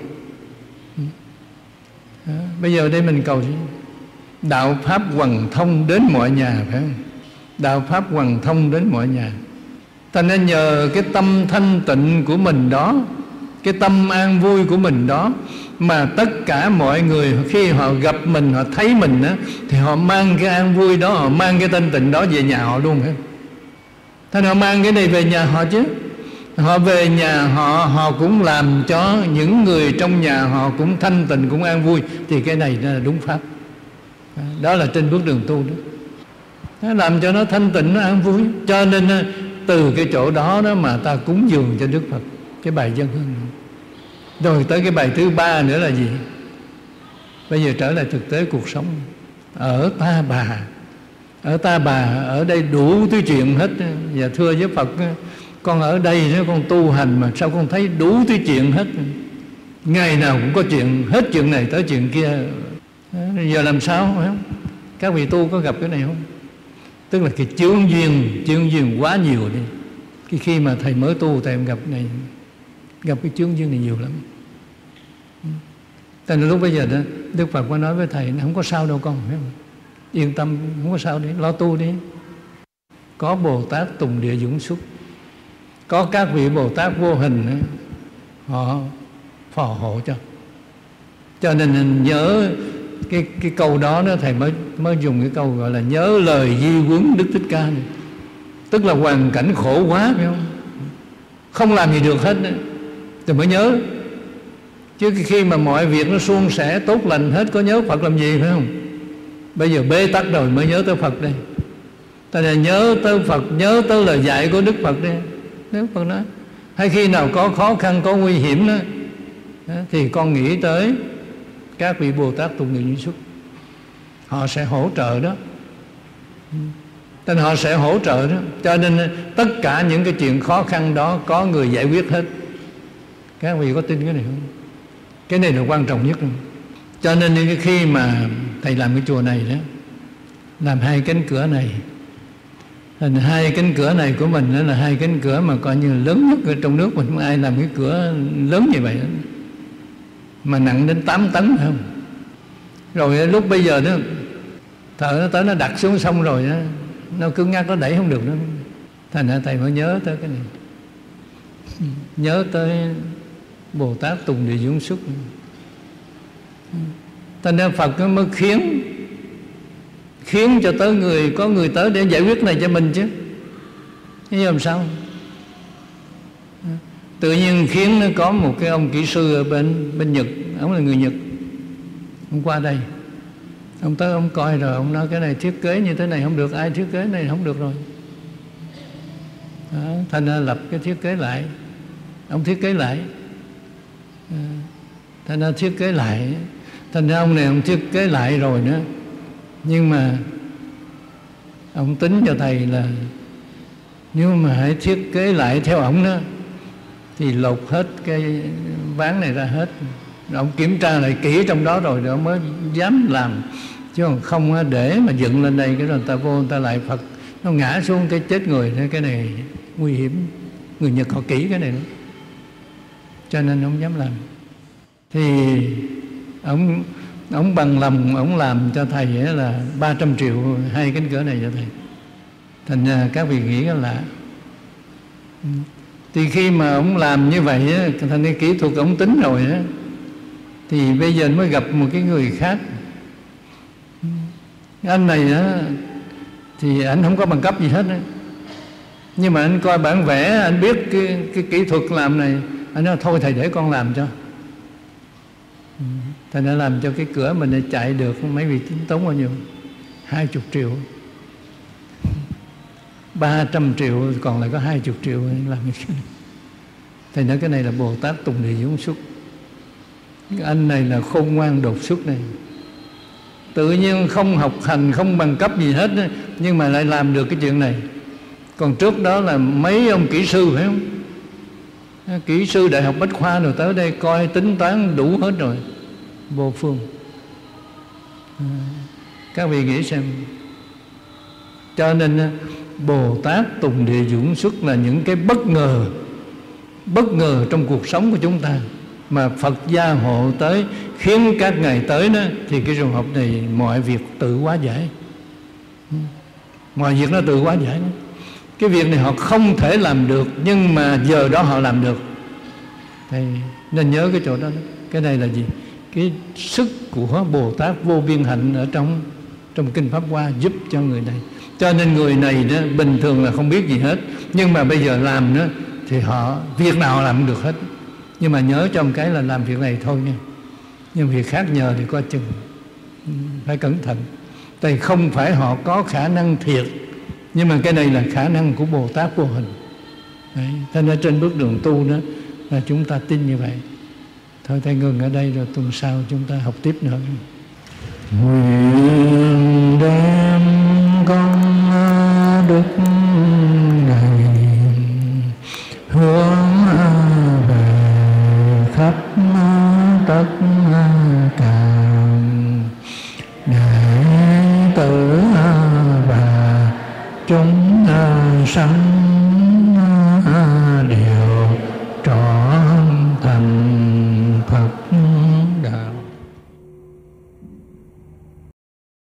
Bây giờ đây mình cầu gì? Đạo Pháp hoằng thông đến mọi nhà, phải không? Đạo Pháp hoằng thông đến mọi nhà. Ta nên nhờ cái tâm thanh tịnh của mình đó, cái tâm an vui của mình đó, mà tất cả mọi người khi họ gặp mình, họ thấy mình đó, thì họ mang cái an vui đó, họ mang cái thanh tịnh đó về nhà họ luôn. Thế họ mang cái này về nhà họ chứ. Họ về nhà họ họ cũng làm cho những người trong nhà họ cũng thanh tịnh, cũng an vui. Thì cái này là đúng pháp. Đó là trên bước đường tu đó. Nó làm cho nó thanh tịnh, nó an vui. Cho nên từ cái chỗ đó đó mà ta cúng dường cho Đức Phật cái bài dân hương. Rồi tới cái bài thứ ba nữa là gì? Bây giờ trở lại thực tế cuộc sống. Ở Ta Bà, ở Ta Bà, ở đây đủ thứ chuyện hết. Và thưa với Phật, con ở đây nếu con tu hành mà sao con thấy đủ thứ chuyện hết. Ngày nào cũng có chuyện, hết chuyện này tới chuyện kia. Giờ làm sao phải không? Các vị tu có gặp cái này không? Tức là cái chướng duyên, chướng duyên quá nhiều đi. Cái khi mà thầy mới tu, thầy gặp này, gặp cái chướng duyên này nhiều lắm. Cho nên lúc bây giờ đó, Đức Phật có nói với thầy, không có sao đâu con, phải không? Yên tâm, không có sao đi, lo tu đi. Có Bồ Tát Tùng Địa Dũng Xuất, có các vị Bồ Tát vô hình, họ phò hộ cho. Cho nên nhớ cái cái câu đó đó, thầy mới mới dùng cái câu gọi là nhớ lời di huấn Đức Thích Ca này. Tức là hoàn cảnh khổ quá, phải không? Không làm gì được hết, thì mới nhớ. Chứ khi mà mọi việc nó suôn sẻ tốt lành hết, có nhớ Phật làm gì, phải không? Bây giờ bế tắc rồi mới nhớ tới Phật đây. Ta là nhớ tới Phật, nhớ tới lời dạy của Đức Phật đây. Đức Phật nói, hay khi nào có khó khăn, có nguy hiểm đó, thì con nghĩ tới các vị Bồ Tát Tùng Địa Dũng Xuất, họ sẽ hỗ trợ đó. Nên họ sẽ hỗ trợ đó. Cho nên tất cả những cái chuyện khó khăn đó có người giải quyết hết. Các vị có tin cái này không? Cái này là quan trọng nhất. Cho nên khi mà thầy làm cái chùa này đó, làm hai cánh cửa này, thành hai cánh cửa này của mình đó là hai cánh cửa mà coi như lớn nhất ở trong nước. Mình không ai làm cái cửa lớn như vậy đó, mà nặng đến tám tấn, phải không? Rồi lúc bây giờ đó, thợ nó tới nó đặt xuống xong rồi đó, nó cứng ngắc, nó đẩy không được nữa. Thành ra thầy mới nhớ tới cái này, nhớ tới Bồ Tát Tùng Địa Dũng Xuất. Thành ra Phật mới khiến khiến cho tới người, có người tới để giải quyết này cho mình chứ. Thế làm sao? Tự nhiên khiến nó có một cái ông kỹ sư ở bên bên Nhật, ông là người Nhật, ông qua đây, ông tới ông coi rồi ông nói cái này thiết kế như thế này không được, ai thiết kế này không được rồi. Đó, thành ra lập cái thiết kế lại, ông thiết kế lại, thành ra thiết kế lại, thành ra ông này ông thiết kế lại rồi nữa, nhưng mà ông tính cho thầy là nếu mà hãy thiết kế lại theo ổng đó thì lột hết cái ván này ra hết. Rồi ông kiểm tra lại kỹ trong đó rồi rồi ông mới dám làm, chứ còn không để mà dựng lên đây cái rồi người ta vô người ta lại Phật nó ngã xuống cái chết người. Cái này nguy hiểm, người Nhật họ kỹ cái này nữa, cho nên ông dám làm. Thì ông ông bằng lòng ông làm cho thầy là ba trăm triệu hai cánh cửa này cho thầy. Thành ra các vị nghĩ là thì khi mà ông làm như vậy á, thành ra kỹ thuật ông tính rồi á, thì bây giờ mới gặp một cái người khác. Anh này á thì anh không có bằng cấp gì hết á, nhưng mà anh coi bản vẽ, anh biết cái, cái kỹ thuật làm này, anh nói thôi thầy để con làm cho. Thầy đã làm cho cái cửa mình chạy được. Mấy vị tính tốn bao nhiêu? Hai chục triệu, ba trăm triệu, còn lại có hai chục triệu làm cái này. Thầy nói cái này là Bồ Tát Tùng Địa Dũng Xuất. Anh này là khôn ngoan đột xuất này, tự nhiên không học hành, không bằng cấp gì hết, nhưng mà lại làm được cái chuyện này. Còn trước đó là mấy ông kỹ sư, phải không? Kỹ sư Đại học Bách Khoa rồi tới đây coi tính toán đủ hết rồi, vô phương. Các vị nghĩ xem. Cho nên Bồ Tát Tùng Địa Dũng Xuất là những cái bất ngờ, bất ngờ trong cuộc sống của chúng ta, mà Phật gia hộ tới, khiến các ngài tới đó, thì cái trường hợp này mọi việc tự hóa giải. Mọi việc nó tự hóa giải. Cái việc này họ không thể làm được, nhưng mà giờ đó họ làm được. Thì nên nhớ cái chỗ đó. Cái này là gì? Cái sức của Bồ Tát Vô Biên Hạnh ở trong trong Kinh Pháp Hoa giúp cho người này. Cho nên người này đó bình thường là không biết gì hết, nhưng mà bây giờ làm đó thì họ việc nào làm được hết, nhưng mà nhớ trong cái là làm việc này thôi nha, nhưng việc khác nhờ thì coi chừng, phải cẩn thận. Tại không phải họ có khả năng thiệt, nhưng mà cái này là khả năng của Bồ Tát vô hình. Đấy, thế nên trên bước đường tu đó là chúng ta tin như vậy. Thôi thầy ngừng ở đây rồi tuần sau chúng ta học tiếp nữa. Nguyện đem công đức này hướng về khắp tất cả đệ tử và chúng sanh